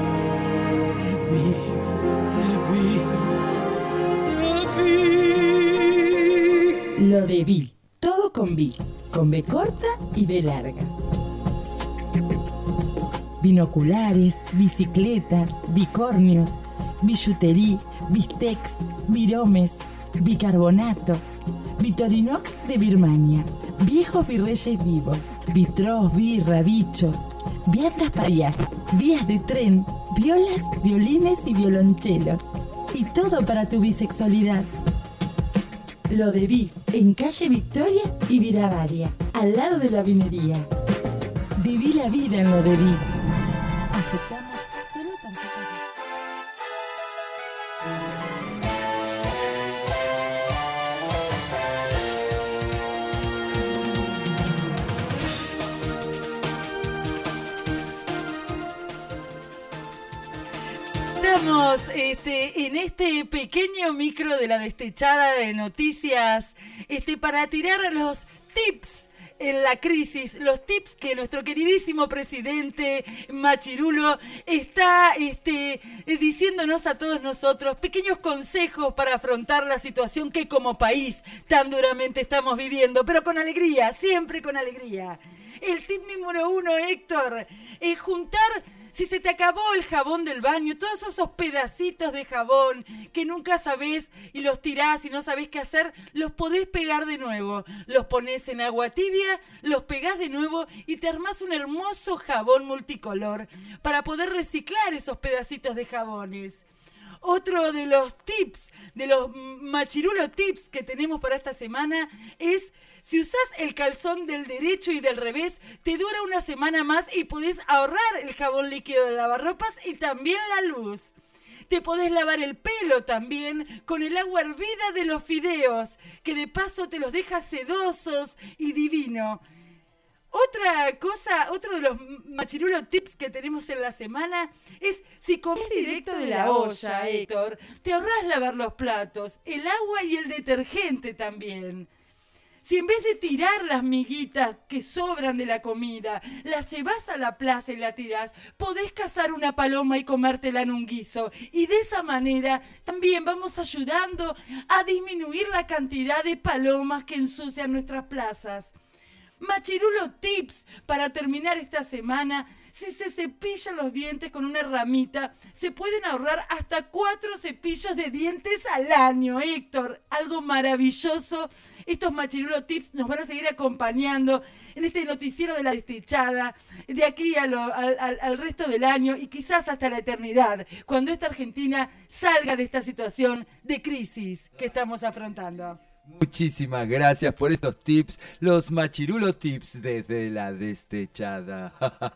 S9: Lo de Vi. Todo con Vi. Con B corta y B larga. Binoculares, bicicletas, bicornios, billutería, bistecs, viromes, bicarbonato, Vitorinox de Birmania, viejos virreyes vivos, vitros, birra, bichos, viandas para viaje, vías de tren, violas, violines y violonchelos. Y todo para tu bisexualidad. Lo de Vi, en calle Victoria y Viravaria, al lado de la vinería. Viví la vida en Lo de Vi. Aceptamos solo tarjetas.
S10: Estamos este, en este pequeño micro de la destechada de noticias este, para tirar los tips en la crisis, los tips que nuestro queridísimo presidente Machirulo está este, diciéndonos a todos nosotros, pequeños consejos para afrontar la situación que como país tan duramente estamos viviendo, pero con alegría, siempre con alegría. El tip número uno, Héctor, es juntar... Si se te acabó el jabón del baño, todos esos pedacitos de jabón que nunca sabés y los tirás y no sabés qué hacer, los podés pegar de nuevo. Los ponés en agua tibia, los pegás de nuevo y te armás un hermoso jabón multicolor para poder reciclar esos pedacitos de jabones. Otro de los tips, de los machirulo tips que tenemos para esta semana es... Si usás el calzón del derecho y del revés, te dura una semana más y podés ahorrar el jabón líquido de lavarropas y también la luz. Te podés lavar el pelo también con el agua hervida de los fideos, que de paso te los deja sedosos y divino. Otra cosa, otro de los machirulo tips que tenemos en la semana es si comes directo de la olla, Héctor, te ahorrás lavar los platos, el agua y el detergente también. Si en vez de tirar las miguitas que sobran de la comida, las llevas a la plaza y la tirás, podés cazar una paloma y comértela en un guiso. Y de esa manera también vamos ayudando a disminuir la cantidad de palomas que ensucian nuestras plazas. Machirulo tips para terminar esta semana. Si se cepillan los dientes con una ramita, se pueden ahorrar hasta cuatro cepillos de dientes al año, Héctor. Algo maravilloso. Estos machirulo tips nos van a seguir acompañando en este noticiero de la destechada, de aquí a lo, al, al, al resto del año y quizás hasta la eternidad, cuando esta Argentina salga de esta situación de crisis que estamos afrontando.
S1: Muchísimas gracias por estos tips, los machirulo tips desde la destechada.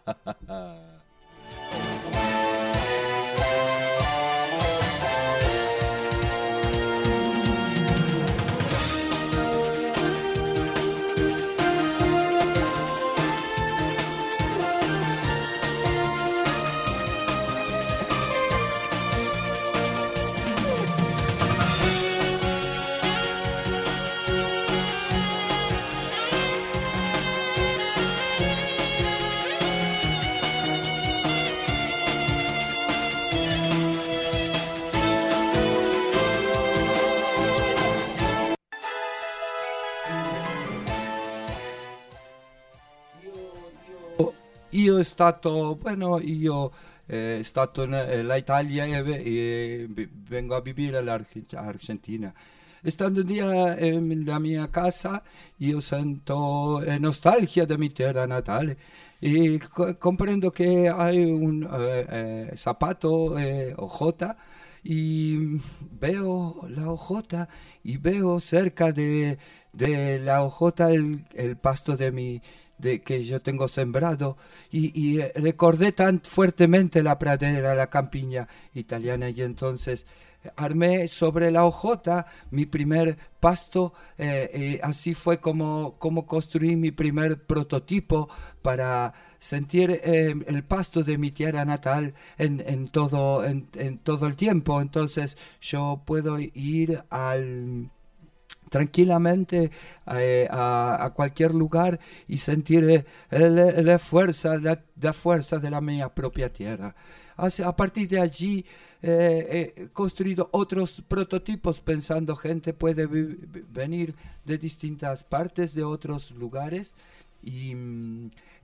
S1: Io stato, bueno, io eh, stato nell'Italia e eh, vengo a vivere all'Argentina. Stando un dia nella mia casa, io sento eh, nostalgia della mia terra natale e co- comprendo che hai un eh, eh, zapato eh, ojota y veo la ojota y veo cerca de, de la ojota el, el pasto de mi de que yo tengo sembrado y, y recordé tan fuertemente la pradera, la campiña italiana y entonces armé sobre la ojota mi primer pasto, eh, y así fue como, como construí mi primer prototipo para sentir eh, el pasto de mi tierra natal en, en, todo, en, en todo el tiempo. Entonces yo puedo ir al... tranquilamente eh, a, a cualquier lugar y sentir eh, la, la fuerza la, la fuerza de la mia propia tierra. Así, a partir de allí eh, he construido otros prototipos pensando gente puede vi- venir de distintas partes de otros lugares y,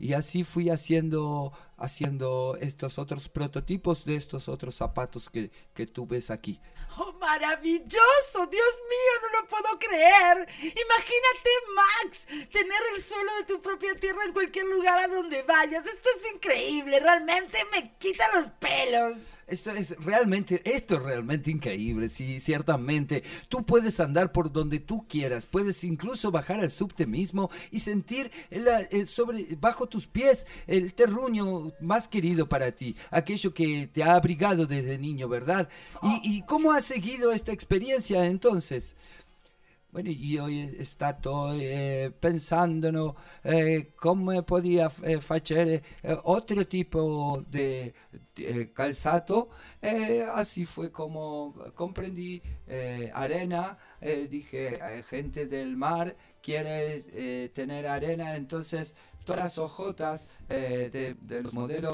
S1: y así fui haciendo, haciendo estos otros prototipos de estos otros zapatos que, que tú ves aquí.
S10: ¡Oh, maravilloso! ¡Dios mío, no lo puedo creer! Imagínate, Max, tener el suelo de tu propia tierra en cualquier lugar a donde vayas. Esto es increíble, realmente me quita los pelos.
S1: Esto es realmente, esto es realmente increíble, sí, ciertamente. Tú puedes andar por donde tú quieras, puedes incluso bajar al subte mismo y sentir el, el sobre, bajo tus pies el terruño más querido para ti, aquello que te ha abrigado desde niño, ¿verdad? ¿Y, y cómo has seguido esta experiencia entonces? Bueno, io eh, stato eh, pensando eh, come podía eh, fare eh, otro tipo de, de calzato, eh, así fue como comprendí eh, arena, eh, dije, eh, gente del mar quiere eh, tener arena, entonces todas las hojotas eh, de, de los modelos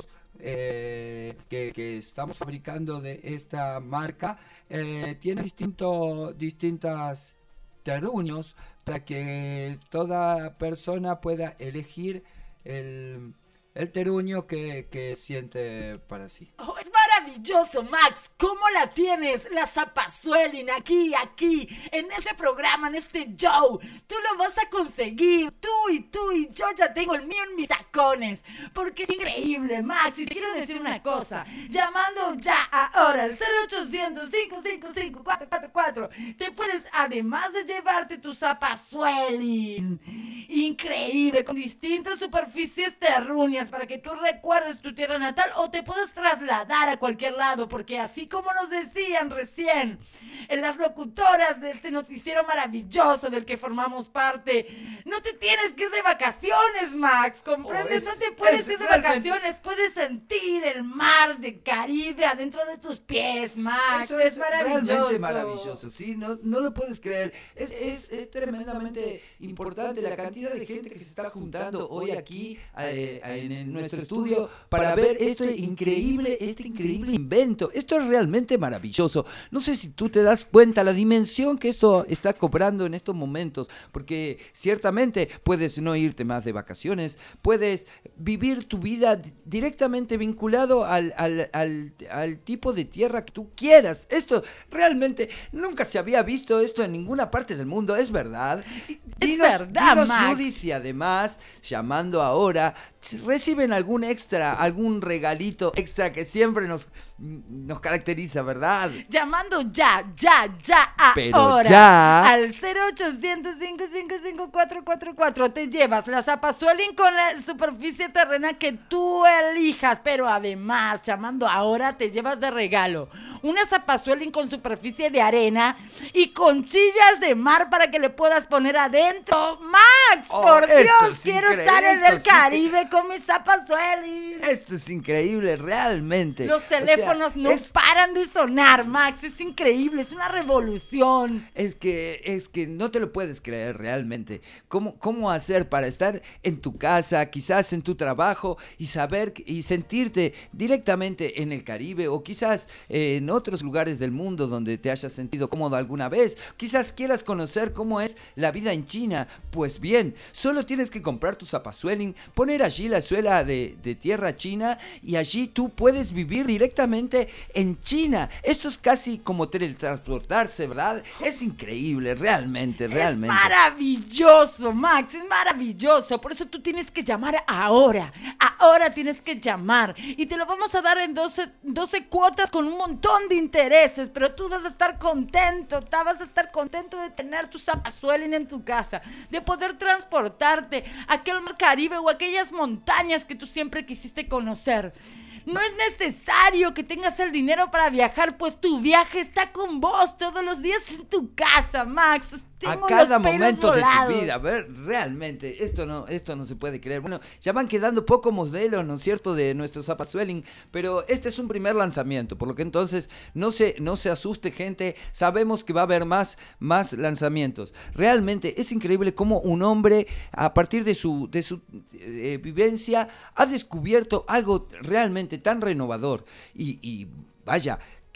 S1: Eh, que, que estamos fabricando de esta marca eh, tienen distinto, distintas terruños para que toda persona pueda elegir el, el terruño que, que siente para sí.
S10: Oh, es maravilloso, Max. ¿Cómo la tienes? La Zapasuelin, aquí, aquí, en este programa, en este show. Tú lo vas a conseguir. Tú y tú y yo ya tengo el mío en mis tacones. Porque es increíble, Max. Y te quiero decir una cosa. Llamando ya ahora al cero ochocientos, cinco cinco cinco, cuatro cuatro cuatro, te puedes, además de llevarte tu Zapasuelin, increíble, con distintas superficies terruñas para que tú recuerdes tu tierra natal o te puedas trasladar a cualquier lado, porque así como nos decían recién en las locutoras de este noticiero maravilloso del que formamos parte, no te tienes que ir de vacaciones, Max, ¿comprendes?
S1: Oh, es,
S10: no te puedes
S1: es
S10: ir de
S1: realmente...
S10: vacaciones, puedes sentir el mar de Caribe adentro de tus pies, Max.
S1: Eso
S10: es,
S1: es
S10: maravilloso.
S1: realmente maravilloso, sí, no, no lo puedes creer. Es, es, es tremendamente importante la cantidad de gente que se está juntando hoy aquí eh, en, en nuestro estudio para ver este increíble, este increíble invento. Esto es realmente maravilloso. No sé si tú te das cuenta la dimensión que esto está cobrando en estos momentos, porque ciertamente puedes no irte más de vacaciones, puedes vivir tu vida directamente vinculado al, al, al, al tipo de tierra que tú quieras. Esto realmente nunca se había visto esto en ninguna parte del mundo, es verdad.
S10: Es
S1: Dinos,
S10: verdad,
S1: dinos,
S10: Max.
S1: Judy, si además, llamando ahora, reciben algún extra, algún regalito extra que siempre nos, nos caracteriza, ¿verdad?
S10: Llamando ya, ya, ya,
S1: Pero
S10: ahora
S1: ya.
S10: al cero ochocientos, cinco cinco cinco, cuatro cuatro cuatro te llevas la Zapasuelin con la superficie terrena que tú elijas, pero además, llamando ahora, te llevas de regalo una Zapasuelin con superficie de arena y conchillas de mar para que le puedas poner adentro. ¡Max!
S1: Oh,
S10: ¡Por
S1: esto
S10: Dios!
S1: es
S10: Quiero
S1: increíble,
S10: estar en
S1: esto
S10: el
S1: sí que-
S10: Caribe con mi Zapasuelin.
S1: Esto es increíble, realmente.
S10: Los
S1: O sea,
S10: teléfonos no
S1: es-
S10: paran de sonar, Max. Es increíble, es una revolución.
S1: Es que, es que no te lo puedes creer realmente. ¿Cómo, cómo hacer para estar en tu casa, quizás en tu trabajo y saber y sentirte directamente en el Caribe o quizás eh, en otros lugares del mundo donde te hayas sentido cómodo alguna vez? Quizás quieras conocer cómo es la vida en China. Pues bien, solo tienes que comprar tu Zapasuelin, poner allí la suela de, de tierra china y allí tú puedes vivir directamente en China. Esto es casi como teletransportarse, ¿verdad? Es increíble, realmente, realmente.
S10: Es maravilloso, Max, es maravilloso. Por eso tú tienes que llamar ahora. Ahora tienes que llamar. Y te lo vamos a dar en doce, doce cuotas con un montón de intereses. Pero tú vas a estar contento. Te vas a estar contento de tener tu Zapasuelin en tu casa. De poder transportarte a aquel mar Caribe o aquellas montañas que tú siempre quisiste conocer. No es necesario que tengas el dinero para viajar, pues tu viaje está con vos todos los días en tu casa, Max. Tengo
S1: A cada
S10: los pelos
S1: momento
S10: volados.
S1: de tu vida, a ver, realmente, esto no, esto no se puede creer. Bueno, ya van quedando pocos modelos, ¿no es cierto?, de nuestro Zapasuelin, pero este es un primer lanzamiento, por lo que entonces no se, no se asuste, gente, sabemos que va a haber más, más lanzamientos. Realmente es increíble cómo un hombre, a partir de su, de su eh, vivencia, ha descubierto algo realmente tan renovador y, y vaya,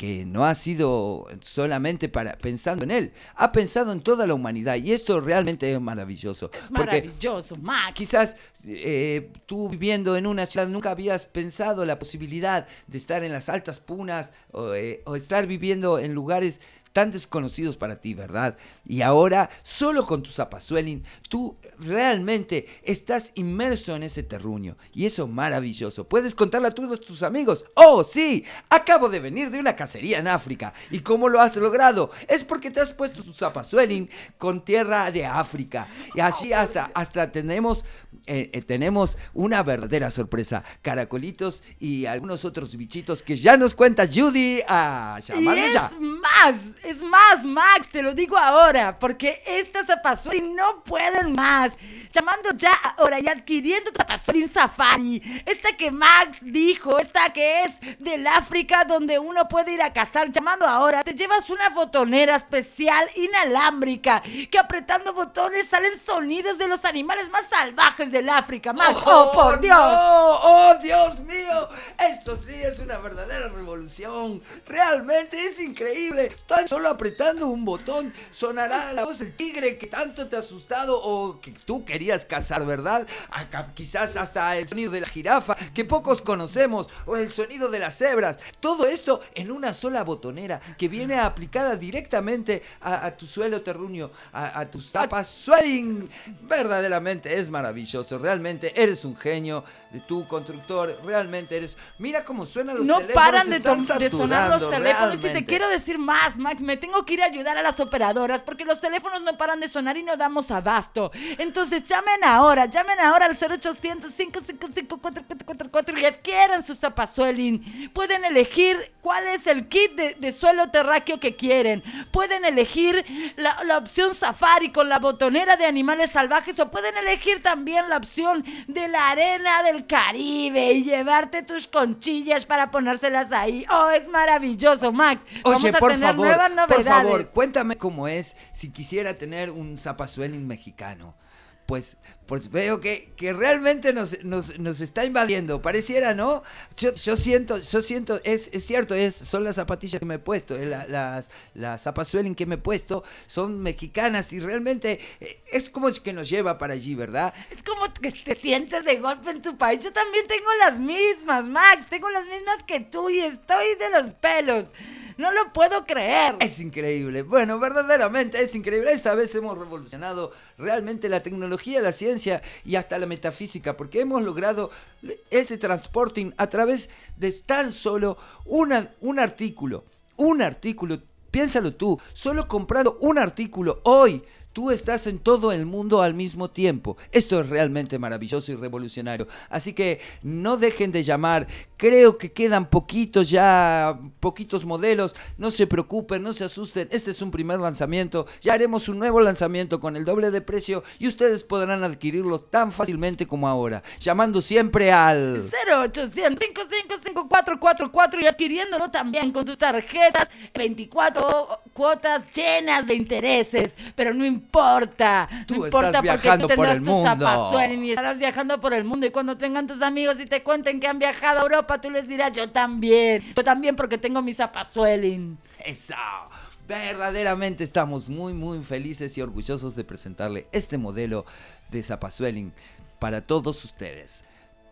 S4: que no ha sido solamente para pensando en él, ha pensado en toda la humanidad y esto realmente es maravilloso.
S10: Es maravilloso, Max.
S4: Quizás eh, tú viviendo en una ciudad nunca habías pensado la posibilidad de estar en las altas punas o, eh, o estar viviendo en lugares tan desconocidos para ti, ¿verdad? Y ahora, solo con tu Zapasuelin, tú realmente estás inmerso en ese terruño. Y eso es maravilloso. Puedes contarle a todos tus amigos. ¡Oh, sí! Acabo de venir de una cacería en África. ¿Y cómo lo has logrado? Es porque te has puesto tu Zapasuelin con tierra de África. Y así hasta, hasta tenemos... Eh, eh, tenemos una verdadera sorpresa, caracolitos y algunos otros bichitos que ya nos cuenta Judy a llamarle
S10: y es
S4: ya.
S10: más, es más, Max, te lo digo ahora, porque estas Zapasuelin no pueden más. Llamando ya ahora y adquiriendo tu Zapasuelin Safari, esta que Max dijo, esta que es del África donde uno puede ir a cazar. Llamando ahora, te llevas una botonera especial inalámbrica que apretando botones salen sonidos de los animales más salvajes del África, Max. ¡Oh, oh por Dios!
S4: No, ¡oh, Dios mío! Esto sí es una verdadera revolución. Realmente es increíble. Tan solo apretando un botón sonará la voz del tigre que tanto te ha asustado o que tú querías cazar, ¿verdad? Acá, quizás hasta el sonido de la jirafa que pocos conocemos o el sonido de las cebras. Todo esto en una sola botonera que viene aplicada directamente a, a tu suelo terruño, a, a tu Zapasuelin. Verdaderamente es maravilloso. Realmente eres un genio de tu constructor. Realmente eres... Mira cómo suenan los
S10: no
S4: teléfonos.
S10: No paran de,
S4: están
S10: de sonar los teléfonos.
S4: Realmente.
S10: Y te quiero decir más, Max. Me tengo que ir a ayudar a las operadoras porque los teléfonos no paran de sonar y no damos abasto. Entonces llamen ahora. Llamen ahora al cero ochocientos, cinco cinco cinco, cuatro cuatro cuatro cuatro y adquieran su Zapasuelin. Pueden elegir cuál es el kit de, de suelo terráqueo que quieren. Pueden elegir la, la opción Safari con la botonera de animales salvajes o pueden elegir también la opción de la arena del Caribe y llevarte tus conchillas para ponérselas ahí. Oh, es maravilloso, Max. Vamos
S4: Oye,
S10: a
S4: por
S10: tener
S4: favor,
S10: nuevas novedades.
S4: por favor, cuéntame cómo es si quisiera tener un Zapasuelin mexicano. Pues, pues veo que, que realmente nos, nos, nos está invadiendo. Pareciera, ¿no? Yo, yo siento, yo siento, es, es cierto, es, son las zapatillas que me he puesto, la, las, las Zapasuelin que me he puesto son mexicanas y realmente eh, es como que nos lleva para allí, ¿verdad?
S10: Es como que te sientes de golpe en tu país. Yo también tengo las mismas, Max. Tengo las mismas que tú y estoy de los pelos. No lo puedo creer.
S4: Es increíble. Bueno, verdaderamente es increíble. Esta vez hemos revolucionado realmente la tecnología, la ciencia y hasta la metafísica, porque hemos logrado este transporting a través de tan solo una, un artículo. Un artículo. Piénsalo tú. Solo comprando un artículo hoy. Tú estás en todo el mundo al mismo tiempo. Esto es realmente maravilloso y revolucionario. Así que no dejen de llamar. Creo que quedan poquitos ya, poquitos modelos. No se preocupen, no se asusten. Este es un primer lanzamiento. Ya haremos un nuevo lanzamiento con el doble de precio y ustedes podrán adquirirlo tan fácilmente como ahora. Llamando siempre al...
S10: cero ochocientos, cinco cinco cinco, cuatro cuatro cuatro y adquiriéndolo también con tus tarjetas. veinticuatro cuotas llenas de intereses. Pero no importa. importa.
S4: Tú
S10: no
S4: estás
S10: importa
S4: viajando
S10: porque tú
S4: por
S10: tendrás
S4: el
S10: tu
S4: mundo.
S10: Zapasuelin y estarás viajando por el mundo. Y cuando tengan tus amigos y te cuenten que han viajado a Europa, tú les dirás, yo también. Yo también porque tengo mi Zapasuelin.
S4: Eso. Verdaderamente estamos muy muy felices y orgullosos de presentarle este modelo de Zapasuelin para todos ustedes.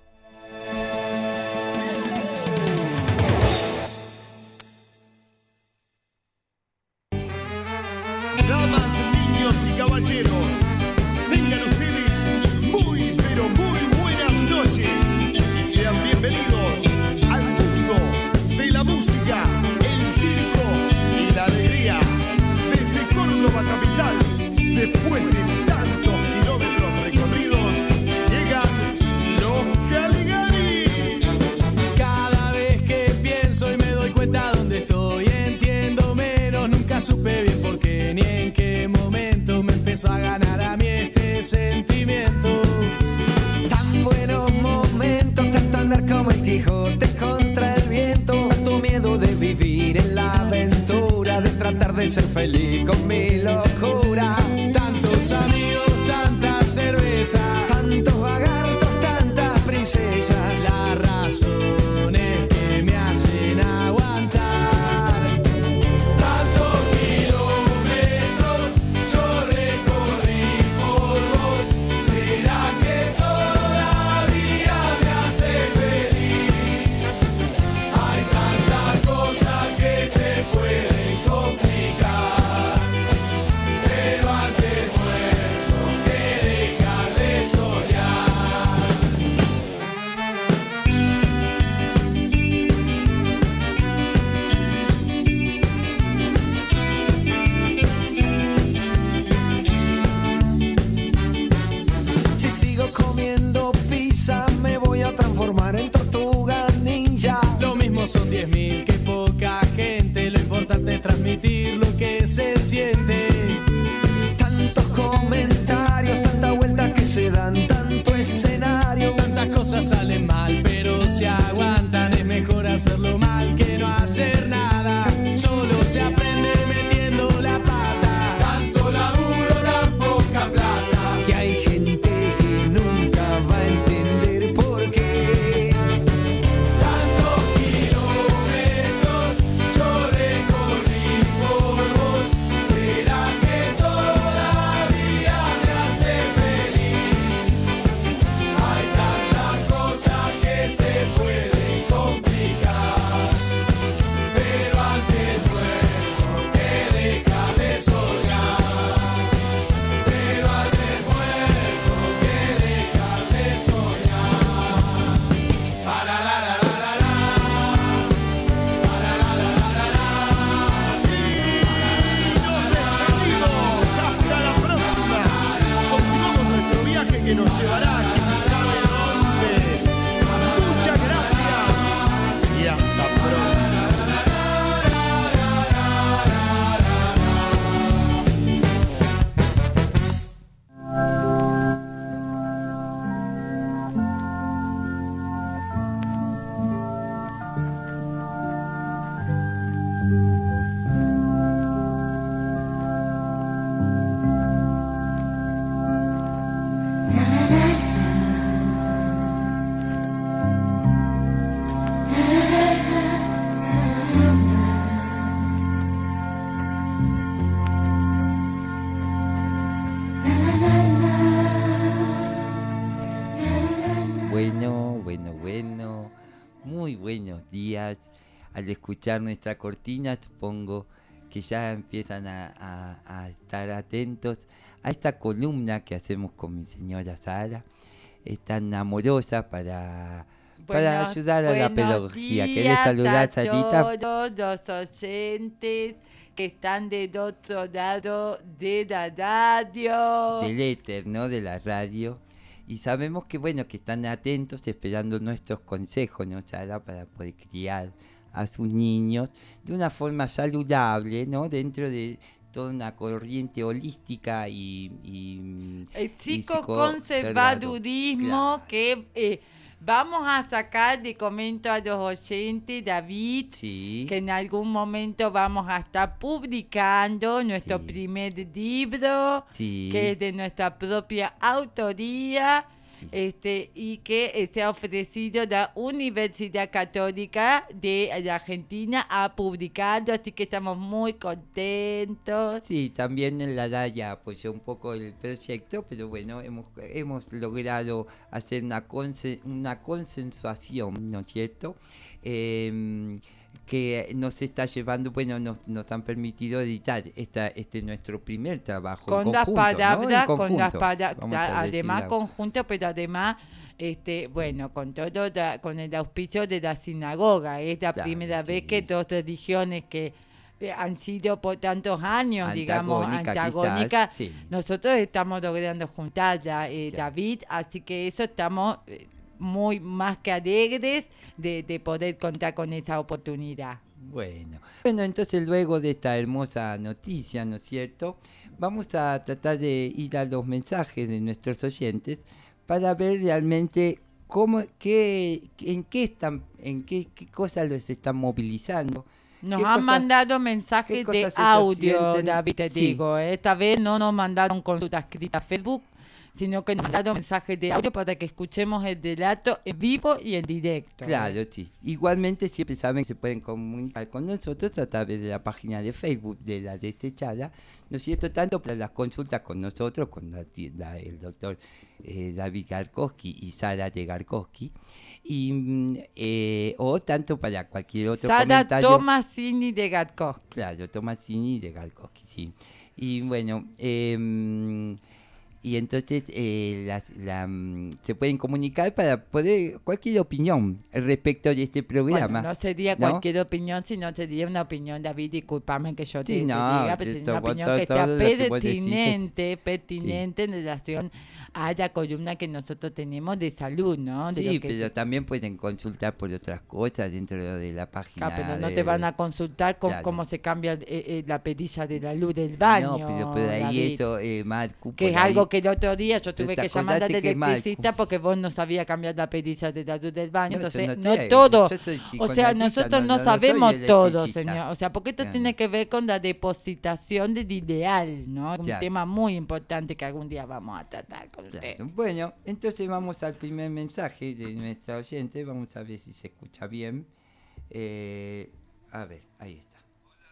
S11: Damas, niños y caballeros, tengan ustedes muy, pero muy buenas noches y sean bienvenidos al mundo de la música, el circo y la alegría. Desde Córdoba capital, después de tantos kilómetros recorridos, llegan los Caligaris.
S12: Cada vez que pienso y me doy cuenta dónde estoy, entiendo menos, nunca supe bien por qué ni en qué momento me empezó a ganar a mí este sentimiento.
S13: Tan buenos momentos, tanto andar como el Quijote contra el viento, tanto miedo de vivir en la aventura, de tratar de ser feliz con mi locura.
S12: Tantos amigos, tanta cerveza,
S13: tantos vagartos, tantas princesas,
S12: las razones que me hacen aguantar.
S13: sigo comiendo pizza, me voy a transformar en tortuga ninja.
S12: Lo mismo son diez mil que poca gente, lo importante es transmitir lo que se siente.
S13: Tantos comentarios, tanta vuelta que se dan, tanto escenario.
S12: Tantas cosas salen mal, pero se aguantan. Es mejor hacerlo mal que no hacer nada. Solo se aprende metiendo la pata. Tanto laburo, tan poca plata.
S13: Que hay gente que nunca va a entender por qué.
S12: Tantos kilómetros yo recorrí por vos. ¿Será que todavía me hace feliz? Hay tantas cosas que se pueden complicar, pero antes muerto que deja de soñar. Pero antes muerto que deja de soñar. Para la la la la la. Para la la la la la.
S11: Y nos despedimos. Hasta la próxima. Continuamos nuestro viaje que nos llevará quién sabe dónde. Muchas gracias y hasta pronto.
S4: Bueno, bueno, bueno, muy buenos días. Al escuchar nuestra cortina, supongo que ya empiezan a, a- a estar atentos a esta columna que hacemos con mi señora Sara. Es tan amorosa para, para
S10: Buenos-
S4: ayudar a la
S10: buenos
S4: pedagogía. ¿Querés
S10: días
S4: saludar,
S10: a
S4: Sarita?
S10: todos los oyentes que están del otro lado de la radio.
S4: Del éter, ¿no? De la radio. Y sabemos que, bueno, que están atentos esperando nuestros consejos, ¿no, Sara? Para poder criar a sus niños de una forma saludable, ¿no? Dentro de toda una corriente holística y... y
S10: El
S4: y
S10: psicoconservadurismo que eh, vamos a sacar de comento a los oyentes, David,
S4: Sí.
S10: que en algún momento vamos a estar publicando nuestro primer libro,
S4: Sí.
S10: que es de nuestra propia autoría.
S4: Sí.
S10: Este, y que eh, se ha ofrecido la Universidad Católica de la Argentina a publicarlo, así que estamos muy contentos.
S4: Sí, también en la Daya apoyó un poco el proyecto, pero bueno, hemos, hemos logrado hacer una, conse- una consensuación, ¿no es cierto? Eh, que nos está llevando, bueno, nos, nos han permitido editar esta, este nuestro primer trabajo. en
S10: Con las
S4: conjunto, ¿no? En
S10: palabras, con las
S4: conjunto,
S10: palabras,
S4: vamos a
S10: además
S4: decirlo.
S10: conjunto, pero además, este, bueno, con todo, la- con el auspicio de la sinagoga. Es la
S4: Claro,
S10: primera vez
S4: sí.
S10: que dos religiones que eh, han sido por tantos años, digamos,
S4: Antagónica,
S10: antagónicas,
S4: quizás, sí.
S10: nosotros estamos logrando juntarla, eh, David, así que eso estamos eh, muy más que alegres de, de poder contar con esa oportunidad.
S4: Bueno. Bueno, entonces luego de esta hermosa noticia, ¿no es cierto? Vamos a tratar de ir a los mensajes de nuestros oyentes para ver realmente cómo, qué, en qué están, en qué, qué cosas los están movilizando.
S10: Nos
S4: qué
S10: han
S4: cosas-
S10: mandado
S4: qué
S10: mensajes
S4: cosas
S10: de
S4: ellos
S10: audio,
S4: sienten.
S10: David, te
S4: Sí.
S10: digo. Esta vez no nos mandaron consulta escrita a Facebook, sino que nos mandaron mensajes de audio para que escuchemos el relato en vivo y en directo.
S4: Claro, sí. Igualmente siempre saben que se pueden comunicar con nosotros a través de la página de Facebook de La Destechada, ¿no es cierto? Tanto para las consultas con nosotros, con la ti- la- el doctor eh, David Garkowski y Sara de Garkowski, y, mm, eh, o tanto para cualquier otro
S10: Sara
S4: comentario.
S10: Tomasini de Gatkowski.
S4: Claro, Tomasini de Garkowski, sí. Y bueno, em,
S1: y entonces eh, las- la, mm, se pueden comunicar para poder cualquier opinión respecto de este programa.
S14: Bueno, no sería
S1: ¿no?
S14: cualquier opinión, sino sería una opinión, David, discúlpame que yo te,
S1: Sí,
S14: te
S1: no,
S14: diga, pero
S1: de
S14: sería una
S1: todo-
S14: opinión
S1: todo-
S14: que
S1: todo
S14: sea
S1: lo que vos decís es-
S14: pertinente, pertinente en relación a la columna que nosotros tenemos de salud, ¿no? De
S1: Sí,
S14: lo que
S1: pero también pueden consultar por otras cosas dentro de la página.
S14: Ah, pero no
S1: de-
S14: te van a consultar con
S1: Claro.
S14: cómo se cambia eh, eh, la perilla de la luz del baño.
S1: No, pero, pero ahí
S14: David.
S1: eso, eh, Marco,
S14: Que
S1: por
S14: es
S1: ahí-
S14: algo que el otro día yo tuve
S1: Te
S14: que llamar al
S1: acordate que Marco-
S14: electricista porque vos no sabías cambiar la perilla de la luz del baño.
S1: No, yo
S14: Entonces,
S1: no
S14: no,
S1: sé,
S14: todo.
S1: yo soy
S14: O sea,
S1: psicoanalista,
S14: nosotros
S1: no-
S14: no,
S1: no- no soy
S14: sabemos todo,
S1: electricista.
S14: señor. O sea, porque esto
S1: Claro.
S14: tiene que ver con la depositación del ideal, ¿no? Un
S1: Claro.
S14: tema muy importante que algún día vamos a tratar con usted.
S1: Claro. Bueno, entonces vamos al primer mensaje de nuestra oyente. Vamos a ver si se escucha bien. Eh, a ver, ahí está.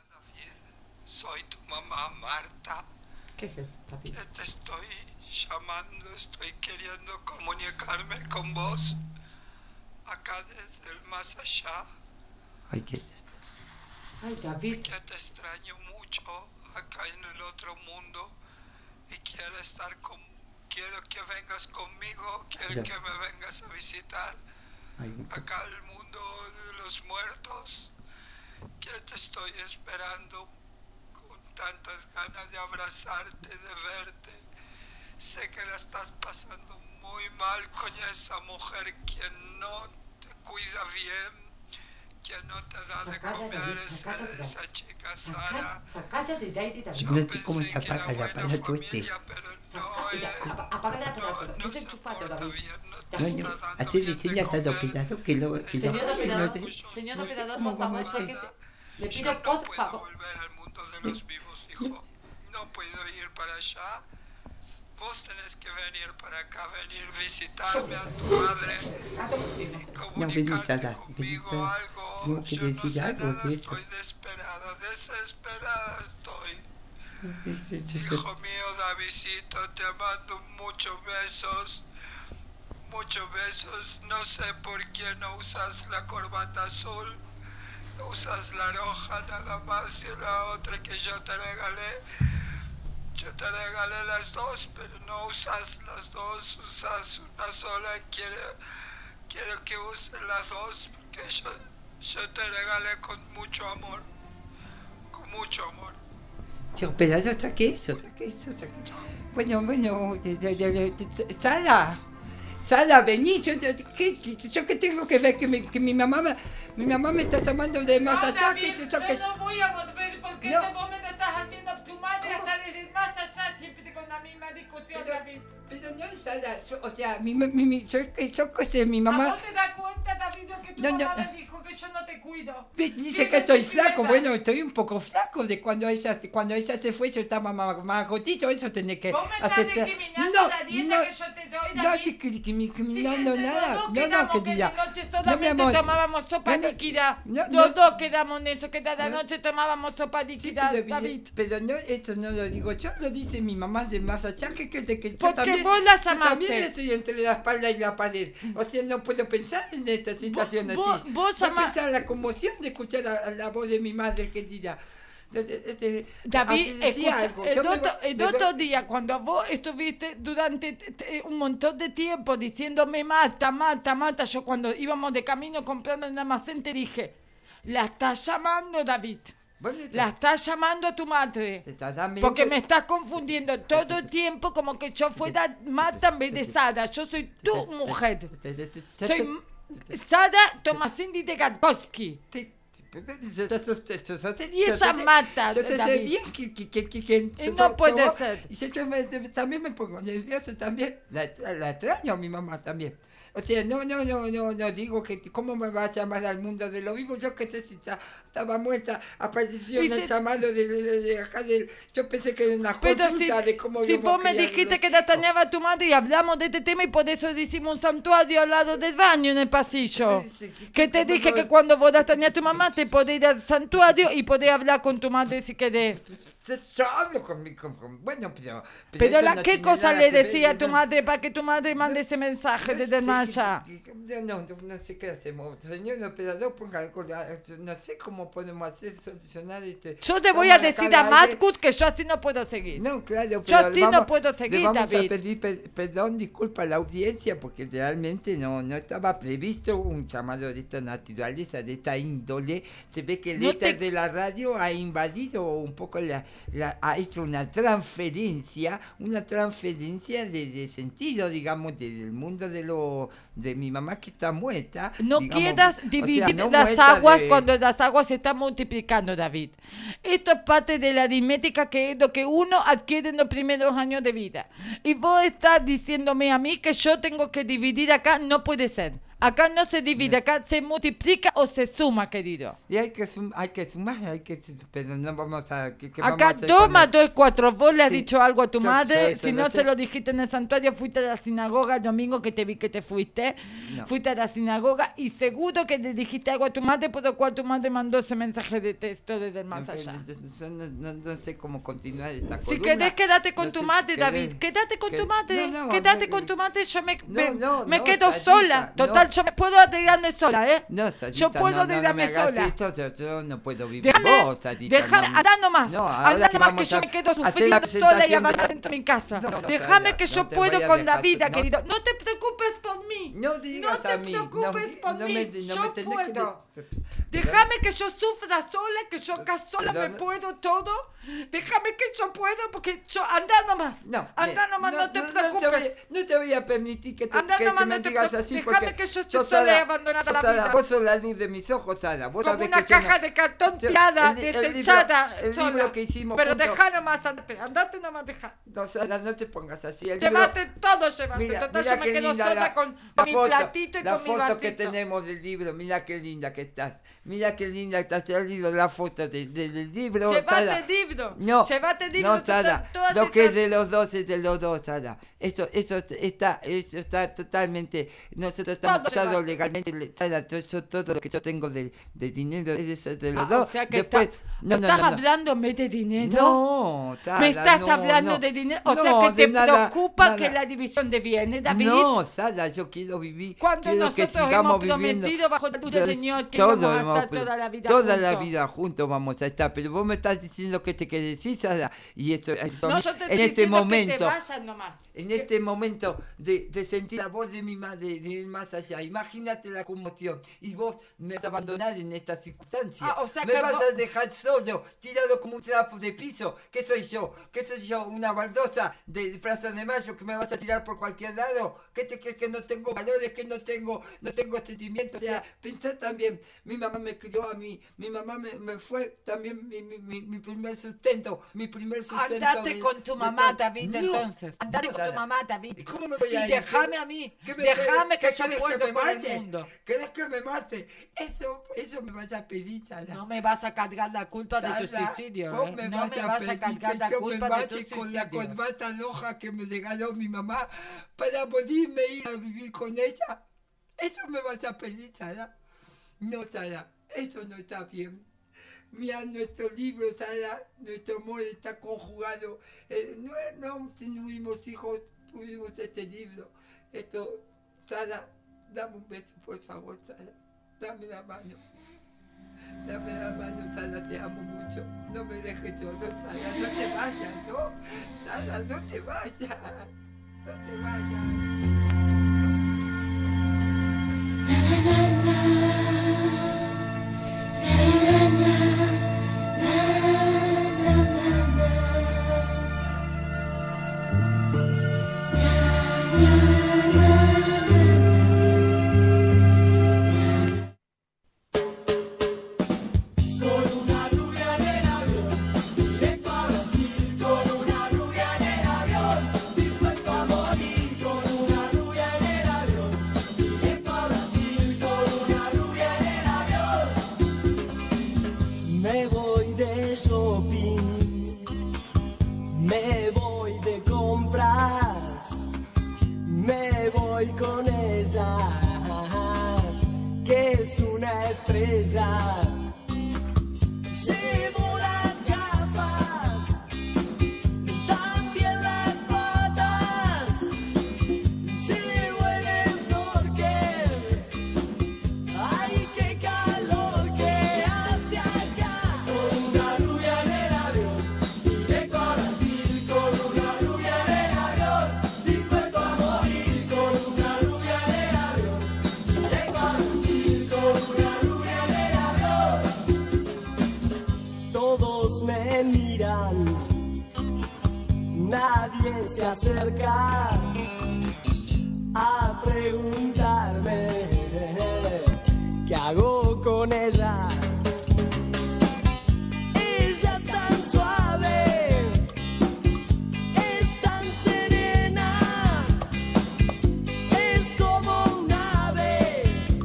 S15: Soy tu mamá Marta.
S14: ¿Qué es esto, David?
S15: Que te estoy llamando, estoy queriendo comunicarme con vos acá desde el más allá.
S1: Ay, ¿qué es esto?
S14: Ay, David.
S15: Que te extraño mucho acá en el otro mundo y quiero estar con, quiero que vengas conmigo, quiero
S1: Ya.
S15: que me vengas a visitar
S1: Ay,
S15: acá al mundo de los muertos. Que te estoy esperando con tantas ganas de abrazarte, de verte. Sé que la estás pasando muy mal con esa mujer que no te cuida bien, que no te da de
S14: Sacala,
S15: comer,
S14: David,
S15: esa,
S14: sacala, David.
S15: esa chica Sara.
S14: Sacala de ahí, David.
S15: Yo
S1: No sé cómo
S15: pensé
S1: se
S15: que era
S1: apaga el
S15: buena
S1: aparato este.
S15: familia, pero no, eh,
S14: Apaga la
S15: no,
S14: aparato.
S15: no
S14: Es
S15: se
S14: enchufado,
S15: porta
S14: David.
S15: bien, no te
S1: Bueno,
S15: está dando
S1: así
S15: bien
S1: dice
S15: de
S1: ya está
S15: comer.
S1: operado que lo que lo
S14: Señor
S1: no
S14: operador,
S1: te-
S14: señor
S1: no sé
S14: operador,
S1: cómo
S14: por favor,
S1: vamos a-
S14: sáquete. Le
S15: Yo
S14: pido
S15: no
S14: por
S15: puedo
S14: favor.
S15: volver al mundo de los vivos, hijo. No puedo ir para allá. Vos tenés que venir para acá, venir visitarme a tu madre y
S1: No, vení,
S15: comunicarte
S1: Sara, vení,
S15: conmigo
S1: Sara.
S15: algo.
S1: Tengo que
S15: Yo no
S1: decir
S15: sé
S1: algo
S15: nada,
S1: de esto.
S15: estoy desesperada, desesperada estoy. Hijo mío, Davidcito, te mando muchos besos, muchos besos. No sé por qué no usas la corbata azul, usas la roja nada más y la otra que yo te regalé. Yo te regalé las dos, pero no usas las dos, usas una sola. Quiero, quiero que uses las dos porque yo, yo te regalé con mucho amor, con mucho amor.
S1: Yo, pero yo saqué eso, saqué eso, saqué. Bueno, bueno, de- de- de- de- de- Sara, Sara, vení, yo, de- ¿qué, qué- yo qué tengo que ver que mi, que mi mamá, me- mi mamá me está llamando de más allá, que yo, yo que...
S3: no voy a volver porque
S1: No.
S3: este momento estás haciendo a tu madre hasta desde el más allá siempre con la misma discusión, David.
S1: Pero no, Sara, yo, o sea, mi, mi, mi, yo, yo qué sé, mi
S3: ¿A
S1: mamá...
S3: vos te das cuenta, David, lo que tu
S1: No, no.
S3: mamá me dijo que yo no te cuido?
S1: Me dice
S3: ¿Qué
S1: que estoy
S3: necesidad?
S1: flaco, bueno, estoy un poco flaco de cuando ella, cuando ella se fue, yo estaba más, más gordito, eso tenés que...
S3: Vos me estás
S1: hacer-
S3: discriminando la dieta
S1: no,
S3: que yo te doy,
S1: no,
S3: David.
S1: que, que, que, mi- que mi-
S3: Si
S1: no, no,
S3: entre
S1: nada,
S3: los dos
S1: no, no,
S3: quedamos
S1: que
S3: que
S1: diga.
S3: de noche
S1: No, mi
S3: solamente
S1: amor.
S3: tomábamos sopa
S1: No, no,
S3: líquida.
S1: no,
S3: Los
S1: no.
S3: dos quedamos en eso, que de la
S1: No.
S3: noche tomábamos sopa
S1: Sí,
S3: líquida,
S1: pero,
S3: David.
S1: pero no, eso no lo digo yo, lo dice mi mamá de más allá, que, que, que yo
S3: Porque
S1: también,
S3: vos la
S1: yo
S3: llamaste.
S1: también estoy entre la espalda y la pared, o sea, no puedo pensar en esta situación
S3: vos-
S1: así.
S3: vos
S1: no
S3: llama-
S1: pensar la conmoción de escuchar la, la voz de mi madre querida. De- de- de- de-
S3: David,
S1: aunque decía
S3: escucha,
S1: algo,
S3: el,
S1: yo me
S3: otro,
S1: va-
S3: el
S1: me va-
S3: otro día cuando vos estuviste durante t- t- un montón de tiempo diciéndome mata, mata, mata, yo cuando íbamos de camino comprando en el almacén te dije, la estás llamando, David. La estás llamando a tu madre.
S1: dando-
S3: Porque me estás confundiendo todo el tiempo como que yo fuera Marta en vez de Sara. Yo soy tu mujer. Soy M- Sara Tomasini de Gatkowski. Y ella mata,
S1: Yo sé
S3: David.
S1: bien que, que, que, que, que
S3: Y
S1: so-
S3: no
S1: so-
S3: puede
S1: so-
S3: ser.
S1: Y yo, yo me- también me pongo nervioso también. La, la extraño a mi mamá también. O sea, no, no, no, no, no digo que cómo me va a llamar al mundo de los vivos. Yo qué sé si está- estaba muerta, apareció en el
S3: Dice-
S1: llamado de, de- de acá del... Yo pensé que era una
S3: Pero si,
S1: consulta de cómo
S3: si
S1: yo voy a
S3: vos me
S1: criar
S3: dijiste
S1: los
S3: que la extrañaba a tu madre y hablamos de este tema y por eso hicimos un santuario al lado del baño en el pasillo. Que te dije que cuando vos la extrañas a tu mamá te podés ir al santuario y podés hablar con tu madre si querés.
S16: yo hablo con mi... Con, con- bueno, pero...
S3: Pero
S16: eso
S3: la,
S16: no
S3: ¿qué
S16: tiene
S3: cosa
S16: nada
S3: le
S16: que ver,
S3: decía a tu
S16: no-
S3: madre para que tu madre mande ese mensaje
S16: no
S3: desde
S16: sé
S3: el más
S16: qué-
S3: allá?
S16: No, no, no, no sé qué hacemos. Señor operador, ponga algo, no sé cómo podemos hacer, solucionar este...
S3: Yo te voy a
S16: Estamos acá
S3: decir a
S16: al aire.
S3: Matcut que yo así no puedo seguir.
S16: No, claro,
S3: Yo
S16: pero
S3: así
S16: vamos-
S3: no puedo
S16: le
S3: seguir,
S16: vamos
S3: David.
S16: a pedir pe- perdón, disculpa a la audiencia, porque realmente no, no estaba previsto un llamado de esta naturaleza, de esta índole. Se ve que el
S3: No
S16: éter
S3: te-
S16: de la radio ha invadido un poco, la, la- ha hecho una transferencia, una transferencia de, de sentido, digamos, del mundo de lo de mi mamá que está muerta.
S3: No
S16: digamos,
S3: quieras
S16: o sea,
S3: dividir
S16: no
S3: las
S16: muerta
S3: aguas
S16: de-
S3: cuando las aguas se están multiplicando, David. Esto es parte de la aritmética, que es lo que uno adquiere en los primeros años de vida. Y vos estás diciéndome a mí que yo tengo que dividir acá. No puede ser. Acá no se divide, acá se multiplica o se suma, querido.
S16: Y hay que, sum- hay que sumar, hay que, su- pero no vamos a... ¿qué- qué
S3: Acá
S16: vamos a hacer
S3: dos
S16: con
S3: más
S16: el-
S3: dos es cuatro. Vos le has
S16: Sí.
S3: dicho algo a tu
S16: Yo-
S3: madre.
S16: yo eso
S3: Si
S16: lo
S3: no
S16: sé.
S3: se lo dijiste en el santuario, fuiste a la sinagoga el domingo que te vi que te fuiste.
S16: No.
S3: Fuiste a la sinagoga y seguro que le dijiste algo a tu madre, por lo cual tu madre mandó ese mensaje de texto desde el más
S16: No,
S3: allá.
S16: no, no, no- no sé cómo continuar esta
S3: Si
S16: columna.
S3: querés, quédate con
S16: No
S3: tu
S16: sé si
S3: madre,
S16: querés-
S3: David. Quédate con
S16: que-
S3: tu madre.
S16: no, no,
S3: quédate
S16: no,
S3: con tu madre. Yo me,
S16: no,
S3: me,
S16: no,
S3: me
S16: no,
S3: quedo
S16: Sarita,
S3: sola.
S16: no.
S3: Total, yo me puedo arreglarme sola, ¿eh?
S16: No, Sarita,
S3: yo puedo
S16: no, no, no me
S3: arreglarme
S16: hagas
S3: sola.
S16: esto, yo, yo no puedo vivir
S3: Déjame,
S16: vos, Sarita.
S3: déjame,
S16: no.
S3: anda nomás,
S16: No, ahora
S3: anda
S16: que
S3: nomás que
S16: vamos
S3: yo
S16: a
S3: me quedo
S16: hacer la
S3: sufriendo sola y
S16: presentación de-
S3: amada dentro de mi casa.
S16: No, no,
S3: Déjame
S16: Sara,
S3: que
S16: no
S3: yo
S16: te
S3: puedo
S16: voy a
S3: con la
S16: dejar,
S3: vida,
S16: no.
S3: querido. No te preocupes por mí.
S16: No digas
S3: te
S16: a mí, no,
S3: preocupes por
S16: no
S3: mí.
S16: me, no
S3: yo
S16: me tenés que...
S3: puedo.
S16: de-
S3: Déjame que yo sufra sola, que yo acá sola
S16: Pero
S3: me
S16: no-
S3: puedo todo. Déjame que yo puedo, porque yo... Anda nomás.
S16: No,
S3: Anda
S16: mira,
S3: nomás, no, te
S16: no
S3: preocupes.
S16: te voy, no te voy a permitir que, te,
S3: Anda
S16: que,
S3: nomás,
S16: que me
S3: no te
S16: digas
S3: preocupes.
S16: así
S3: Déjame
S16: porque
S3: que yo esté
S16: sos
S3: sola y
S16: Sara,
S3: abandonada
S16: sos
S3: a la
S16: Sara,
S3: vida.
S16: vos sos la luz de mis ojos, Sara. Vos
S3: Como
S16: sabés
S3: una
S16: que yo no-
S3: caja de cartón
S16: yo-
S3: tirada,
S16: el- el libro-
S3: desechada.
S16: el
S3: sola.
S16: libro que hicimos
S3: Pero
S16: juntos-
S3: deja nomás, andate, andate nomás, deja.
S16: No, Sara, no te pongas así. El libro-
S3: Llévate todo, llévate.
S16: Mira,
S3: Total,
S16: mira
S3: yo me
S16: qué
S3: quedo
S16: linda
S3: sola
S16: la,
S3: con,
S16: la
S3: con mi
S16: foto,
S3: platito y
S16: la
S3: con mi
S16: foto
S3: vasito.
S16: que tenemos del libro. Mira qué linda que estás. Mira qué linda estás. Te has leído la foto de- de- del libro.
S3: Llévate
S16: Sara.
S3: el libro.
S16: No,
S3: Llévate el libro.
S16: no, Sara.
S3: total- todas
S16: Lo que es
S3: esas-
S16: de los dos es de los dos, Sara. Eso, eso está, eso está totalmente. Nosotros estamos
S3: Todo
S16: casados
S3: llévate.
S16: legalmente. le- Sara, todo, yo- todo lo que yo tengo de, de dinero es eso de los
S3: Ah,
S16: dos.
S3: o sea que
S16: Después,
S3: está-
S16: no, no,
S3: ¿Estás
S16: no, no.
S3: hablándome de dinero?
S16: No, Sara,
S3: ¿Me estás
S16: no,
S3: hablando
S16: no.
S3: de dinero? O
S16: No,
S3: sea que te
S16: de nada,
S3: preocupa
S16: nada.
S3: que la división de bienes, David.
S16: No, Sara, yo quiero vivir.
S3: Cuando
S16: quiero que
S3: nosotros
S16: sigamos
S3: hemos
S16: viviendo.
S3: prometido bajo la luz del
S16: Yo-
S3: Señor que
S16: todos
S3: íbamos a
S16: hemos
S3: estar
S16: pre-
S3: toda la vida
S16: Toda la
S3: juntos.
S16: vida juntos vamos a estar. Pero vos me estás diciendo que te quedes decir, Sara. Y eso, eso a
S3: No,
S16: mí-
S3: yo te
S16: en
S3: estoy
S16: este
S3: diciendo
S16: momento.
S3: que te vayas nomás.
S16: En este momento de, de sentir la voz de mi madre de ir más allá, imagínate la conmoción y vos me vas a abandonar en esta circunstancia.
S3: Ah, o sea
S16: me
S3: que
S16: vas
S3: vos-
S16: a dejar solo, tirado como un trapo de piso. ¿Qué soy yo? ¿Qué soy yo? ¿Una baldosa de Plaza de Mayo que me vas a tirar por cualquier lado? ¿Qué te crees que no tengo valores, que no tengo, no tengo sentimientos? O sea, pensá también, mi mamá me crió a mí, mi mamá me, me fue también mi, mi, mi, mi primer sustento, mi primer sustento.
S3: Andate
S16: de-
S3: con tu
S16: de
S3: mamá,
S16: todo.
S3: David,
S16: No,
S3: entonces. Andate
S16: no,
S3: con tu
S16: Sara.
S3: mamá, David.
S16: ¿Cómo me voy a
S3: Y
S16: ir?
S3: déjame
S16: ¿Qué-
S3: a mí.
S16: qué me-
S3: Déjame
S16: qué-
S3: que
S16: qué
S3: yo
S16: querés
S3: puedo
S16: me
S3: con el
S16: mate?
S3: mundo.
S16: ¿Querés que me mate? Eso, eso me vas a pedir, Sara.
S3: No me vas a cargar la culpa de tu
S16: Sara,
S3: suicidio.
S16: vos
S3: ¿eh?
S16: me
S3: No
S16: vas
S3: me
S16: a
S3: vas a
S16: pedir
S3: cargar
S16: que
S3: la
S16: yo me
S3: culpa de tu
S16: mate con la
S3: suicidio.
S16: corbata roja que me regaló mi mamá para poderme ir a vivir con ella. Eso me vas a pedir, Sara. No, Sara, eso no está bien. Mira, nuestro libro, Sara, nuestro amor está conjugado. Eh, no, no tuvimos hijos, tuvimos este libro. Esto, Sara, dame un beso, por favor, Sara. Dame la mano. Dame la mano, Sara, te amo mucho. No me dejes solo, Sara. No te vayas, ¿no? Sara, no te vayas. No te vayas.
S5: Con una rubia en el avión, directo a Brasil. Con una rubia en el avión, dispuesto a morir. Con una rubia en el avión, directo a Brasil. Con una rubia en el avión.
S12: Me voy de shopping, me voy de compras, me voy con ella, que es una estrella. Llevo las gafas
S5: se acerca a preguntarme qué hago con ella. Ella es tan suave, es tan serena, es como un ave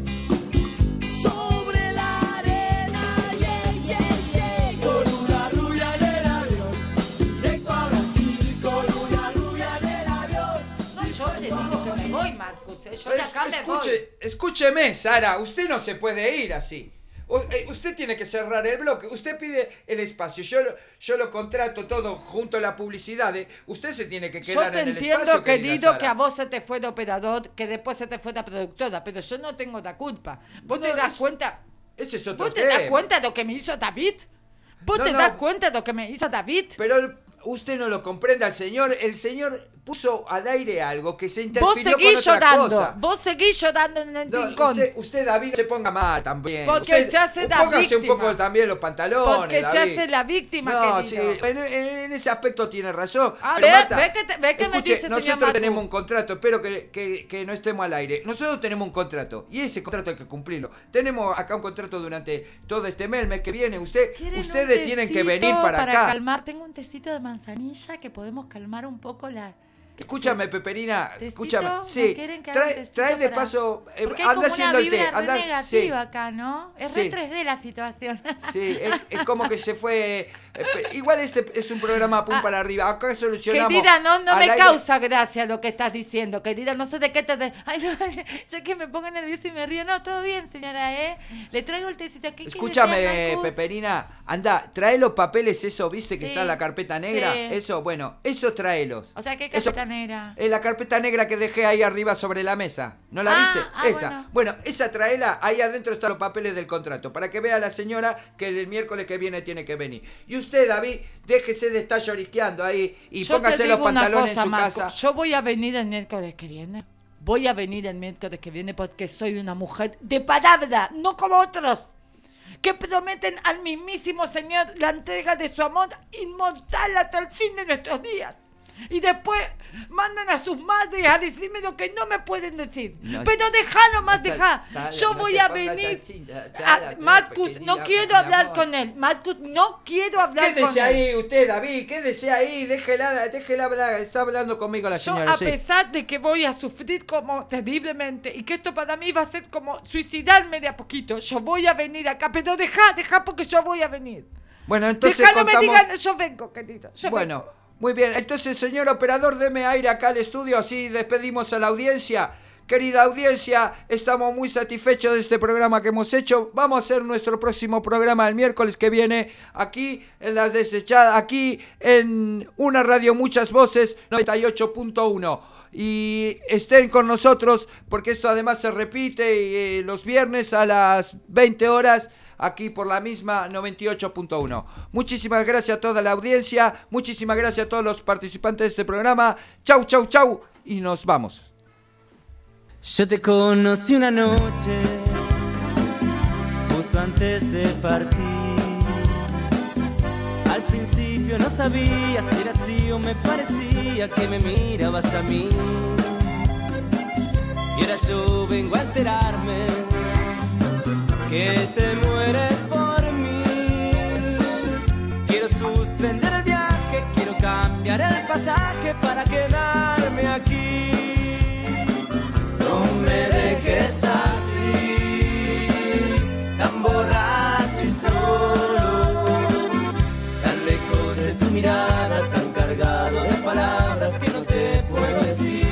S5: sobre la arena. Yeah, yeah, yeah. Con una rubia en el avión, directo a Brasil. Con una rubia en el avión.
S3: No, yo le digo que me voy, Marcus. ¿eh? Yo de
S1: Es-
S3: acá me voy.
S1: escuche, escúcheme, Sara, usted no se puede ir así. O- eh, usted tiene que cerrar el bloque. Usted pide el espacio. Yo lo, yo lo contrato todo junto a la publicidad. ¿eh? Usted se tiene que
S3: Yo
S1: quedar
S3: te
S1: en el
S3: entiendo,
S1: espacio, querida
S3: querido,
S1: Sara.
S3: que a vos se te fue de operador, que después se te fue de productora, pero yo no tengo la culpa. ¿Vos te das cuenta?
S1: Ese es otro
S3: ¿Vos te das
S1: tema.
S3: cuenta de lo que me hizo David? ¿Vos
S1: No,
S3: te
S1: no.
S3: das cuenta de lo que me hizo David?
S1: Pero usted no lo comprende al señor. El señor puso al aire algo que se
S3: Vos
S1: interfirió con
S3: seguís
S1: otra
S3: llorando,
S1: cosa.
S3: vos seguís llorando en el
S1: No,
S3: rincón.
S1: usted, usted, David, no se ponga mal también.
S3: Porque
S1: Usted-
S3: se hace la
S1: póngase un
S3: víctima.
S1: poco también los pantalones,
S3: Porque se
S1: David.
S3: hace la víctima,
S1: No, sí,
S3: querido.
S1: en, en ese aspecto tiene razón.
S3: Ah,
S1: Pero
S3: ve,
S1: Marta,
S3: ve que, te- ve que me
S1: escuche,
S3: dice, señor
S1: nosotros
S3: Marco.
S1: tenemos un contrato, espero que, que, que no estemos al aire. Nosotros tenemos un contrato y ese contrato hay que cumplirlo. Tenemos acá un contrato durante todo este mes, el mes que viene. Usted,
S3: ¿Quieren un
S1: ustedes tienen que
S3: tecito
S1: venir para,
S3: para
S1: acá.
S3: calmar? Tengo un tecito de manzanilla que podemos calmar un poco la...
S1: Escúchame, Peperina,
S3: ¿Tecito?
S1: escúchame.
S3: ¿No
S1: Sí,
S3: quieren que haga un
S1: trae,
S3: tecito
S1: trae de
S3: para-
S1: paso, eh,
S3: Porque hay
S1: anda
S3: como una
S1: haciendo el té.
S3: vibra re
S1: Anda, sí.
S3: negativa acá, ¿no? Es re
S1: Sí.
S3: tres D la situación.
S1: Sí, es, es como que se fue. eh, pe- igual este es un programa pum para arriba. Acá solucionamos.
S3: Querida, no, no
S1: al
S3: me
S1: aire.
S3: causa gracia lo que estás diciendo, querida. No sé de qué te... de- Ay, no, yo que me pongo nerviosa y me río. No, todo bien, señora, ¿eh? Le traigo el tecito. ¿Qué quiere
S1: Escúchame,
S3: hacer, Marcus?
S1: Peperina. Anda, trae los papeles, eso, viste que
S3: Sí,
S1: está en la carpeta negra.
S3: sí.
S1: Eso, bueno, eso tráelos.
S3: O sea, ¿qué
S1: Eso-
S3: carpeta negra?
S1: Es la carpeta negra que dejé ahí arriba sobre la mesa. ¿No la
S3: Ah,
S1: viste?
S3: ah,
S1: esa.
S3: bueno.
S1: Bueno. esa traela. Ahí adentro están los papeles del contrato. Para que vea la señora que el miércoles que viene tiene que venir. Y usted, David, déjese de estar llorisqueando ahí y
S3: Yo
S1: póngase
S3: te
S1: los
S3: digo una
S1: pantalones
S3: cosa,
S1: en su
S3: Marco.
S1: casa.
S3: Yo voy a venir el miércoles que viene. Voy a venir el miércoles que viene porque soy una mujer de palabra, no como otros que prometen al mismísimo Señor la entrega de su amor inmortal hasta el fin de nuestros días. Y después mandan a sus madres a decirme lo que no me pueden decir.
S1: No.
S3: Pero déjalo más,
S1: Sara,
S3: deja.
S1: Sara,
S3: Yo
S1: no
S3: voy
S1: te
S3: a
S1: pongas
S3: venir.
S1: así, Sara,
S3: Ah,
S1: Sara,
S3: Marcus,
S1: pequeña,
S3: no quiero
S1: mi
S3: hablar
S1: amor.
S3: con él. Marcus, no quiero hablar con
S1: Quédese
S3: él.
S1: ahí usted, David, quédese ahí, déjela, déjela hablar, está hablando conmigo la
S3: Yo,
S1: señora.
S3: a
S1: sí.
S3: pesar de que voy a sufrir como terriblemente y que esto para mí va a ser como suicidarme de a poquito, yo voy a venir acá, pero deja, deja porque yo voy a venir.
S1: Bueno, entonces
S3: Deja, no
S1: contamos...
S3: me digan, yo vengo, querido. Yo
S1: Bueno,
S3: vengo.
S1: muy bien. Entonces, señor operador, deme aire acá al estudio, así despedimos a la audiencia. Querida audiencia, estamos muy satisfechos de este programa que hemos hecho. Vamos a hacer nuestro próximo programa el miércoles que viene, aquí en Las Desechadas, aquí en una radio Muchas Voces, noventa y ocho punto uno. Y estén con nosotros, porque esto además se repite eh, los viernes a las veinte horas, aquí por la misma noventa y ocho punto uno. Muchísimas gracias a toda la audiencia, muchísimas gracias a todos los participantes de este programa. Chau, chau, chau, y nos vamos.
S17: Yo te conocí una noche, justo antes de partir. Al principio no sabía si era así o me parecía que me mirabas a mí. Y ahora yo vengo a enterarme que te mueres por mí. Quiero suspender el viaje, quiero cambiar el pasaje para quedarme aquí. No me dejes así, tan borracho y solo, tan lejos de tu mirada, tan cargado de palabras que no te puedo decir.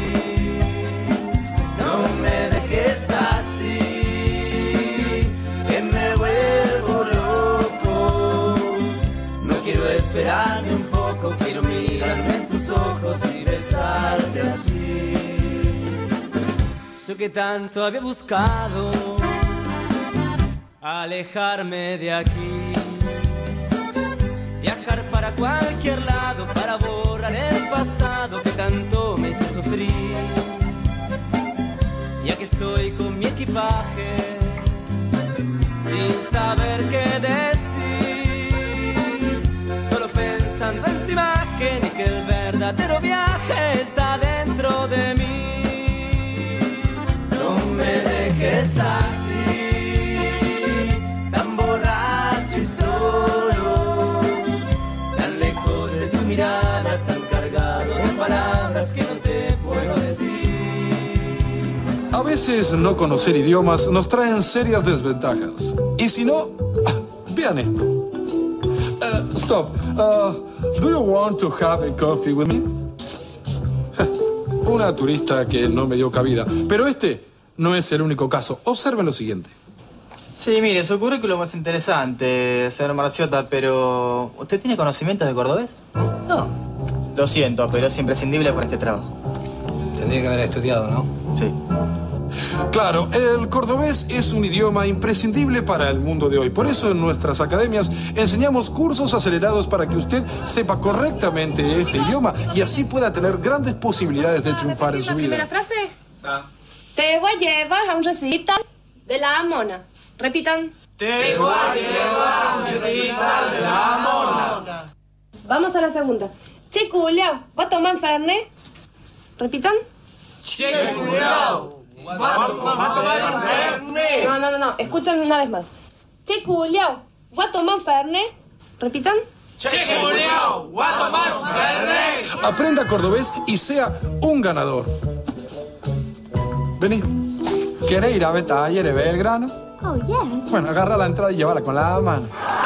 S17: No me dejes así, que me vuelvo loco. No quiero esperarme un poco, quiero mirarme en tus ojos y besarte así. Yo que tanto había buscado alejarme de aquí, viajar para cualquier lado para borrar el pasado que tanto me hizo sufrir. Ya que estoy con mi equipaje sin saber qué decir, solo pensando en tu imagen y que el verdadero viaje
S18: A veces no conocer idiomas nos traen serias desventajas. Y si no, vean esto. Uh, stop. Uh, do you want to have a coffee with me? Una turista que no me dio cabida. Pero este no es el único caso. Observen lo siguiente.
S19: Sí, mire, su currículum es interesante, señor Marciota, pero ¿usted tiene conocimientos de cordobés? No. Lo siento, pero es imprescindible para este trabajo.
S20: Tendría que haber estudiado, ¿no?
S19: Sí.
S18: Claro, el cordobés es un idioma imprescindible para el mundo de hoy. Por eso en nuestras academias enseñamos cursos acelerados para que usted sepa correctamente este idioma y así pueda tener grandes posibilidades de triunfar en su
S21: ¿Primera
S18: vida.
S21: frase? Te voy a llevar a un recital de la Mona. Repitan.
S5: Te voy a llevar a un recital de la Mona.
S21: Vamos a la segunda. Che, culiao, ¿va a tomar Fernet? Repitan.
S5: Che, culiao, ¿va a tomar Fernet?
S21: No, no, no, no. Escuchen una vez más. Che, culiao, ¿va a tomar Fernet? Repitan.
S5: Che, culiao, ¿va a tomar un Fernet?
S18: Aprenda cordobés y sea un ganador. Vení. ¿Quieres ir a ver talleres Belgrano?
S22: Oh, yes.
S18: Bueno, agarra la entrada y llévala con la mano.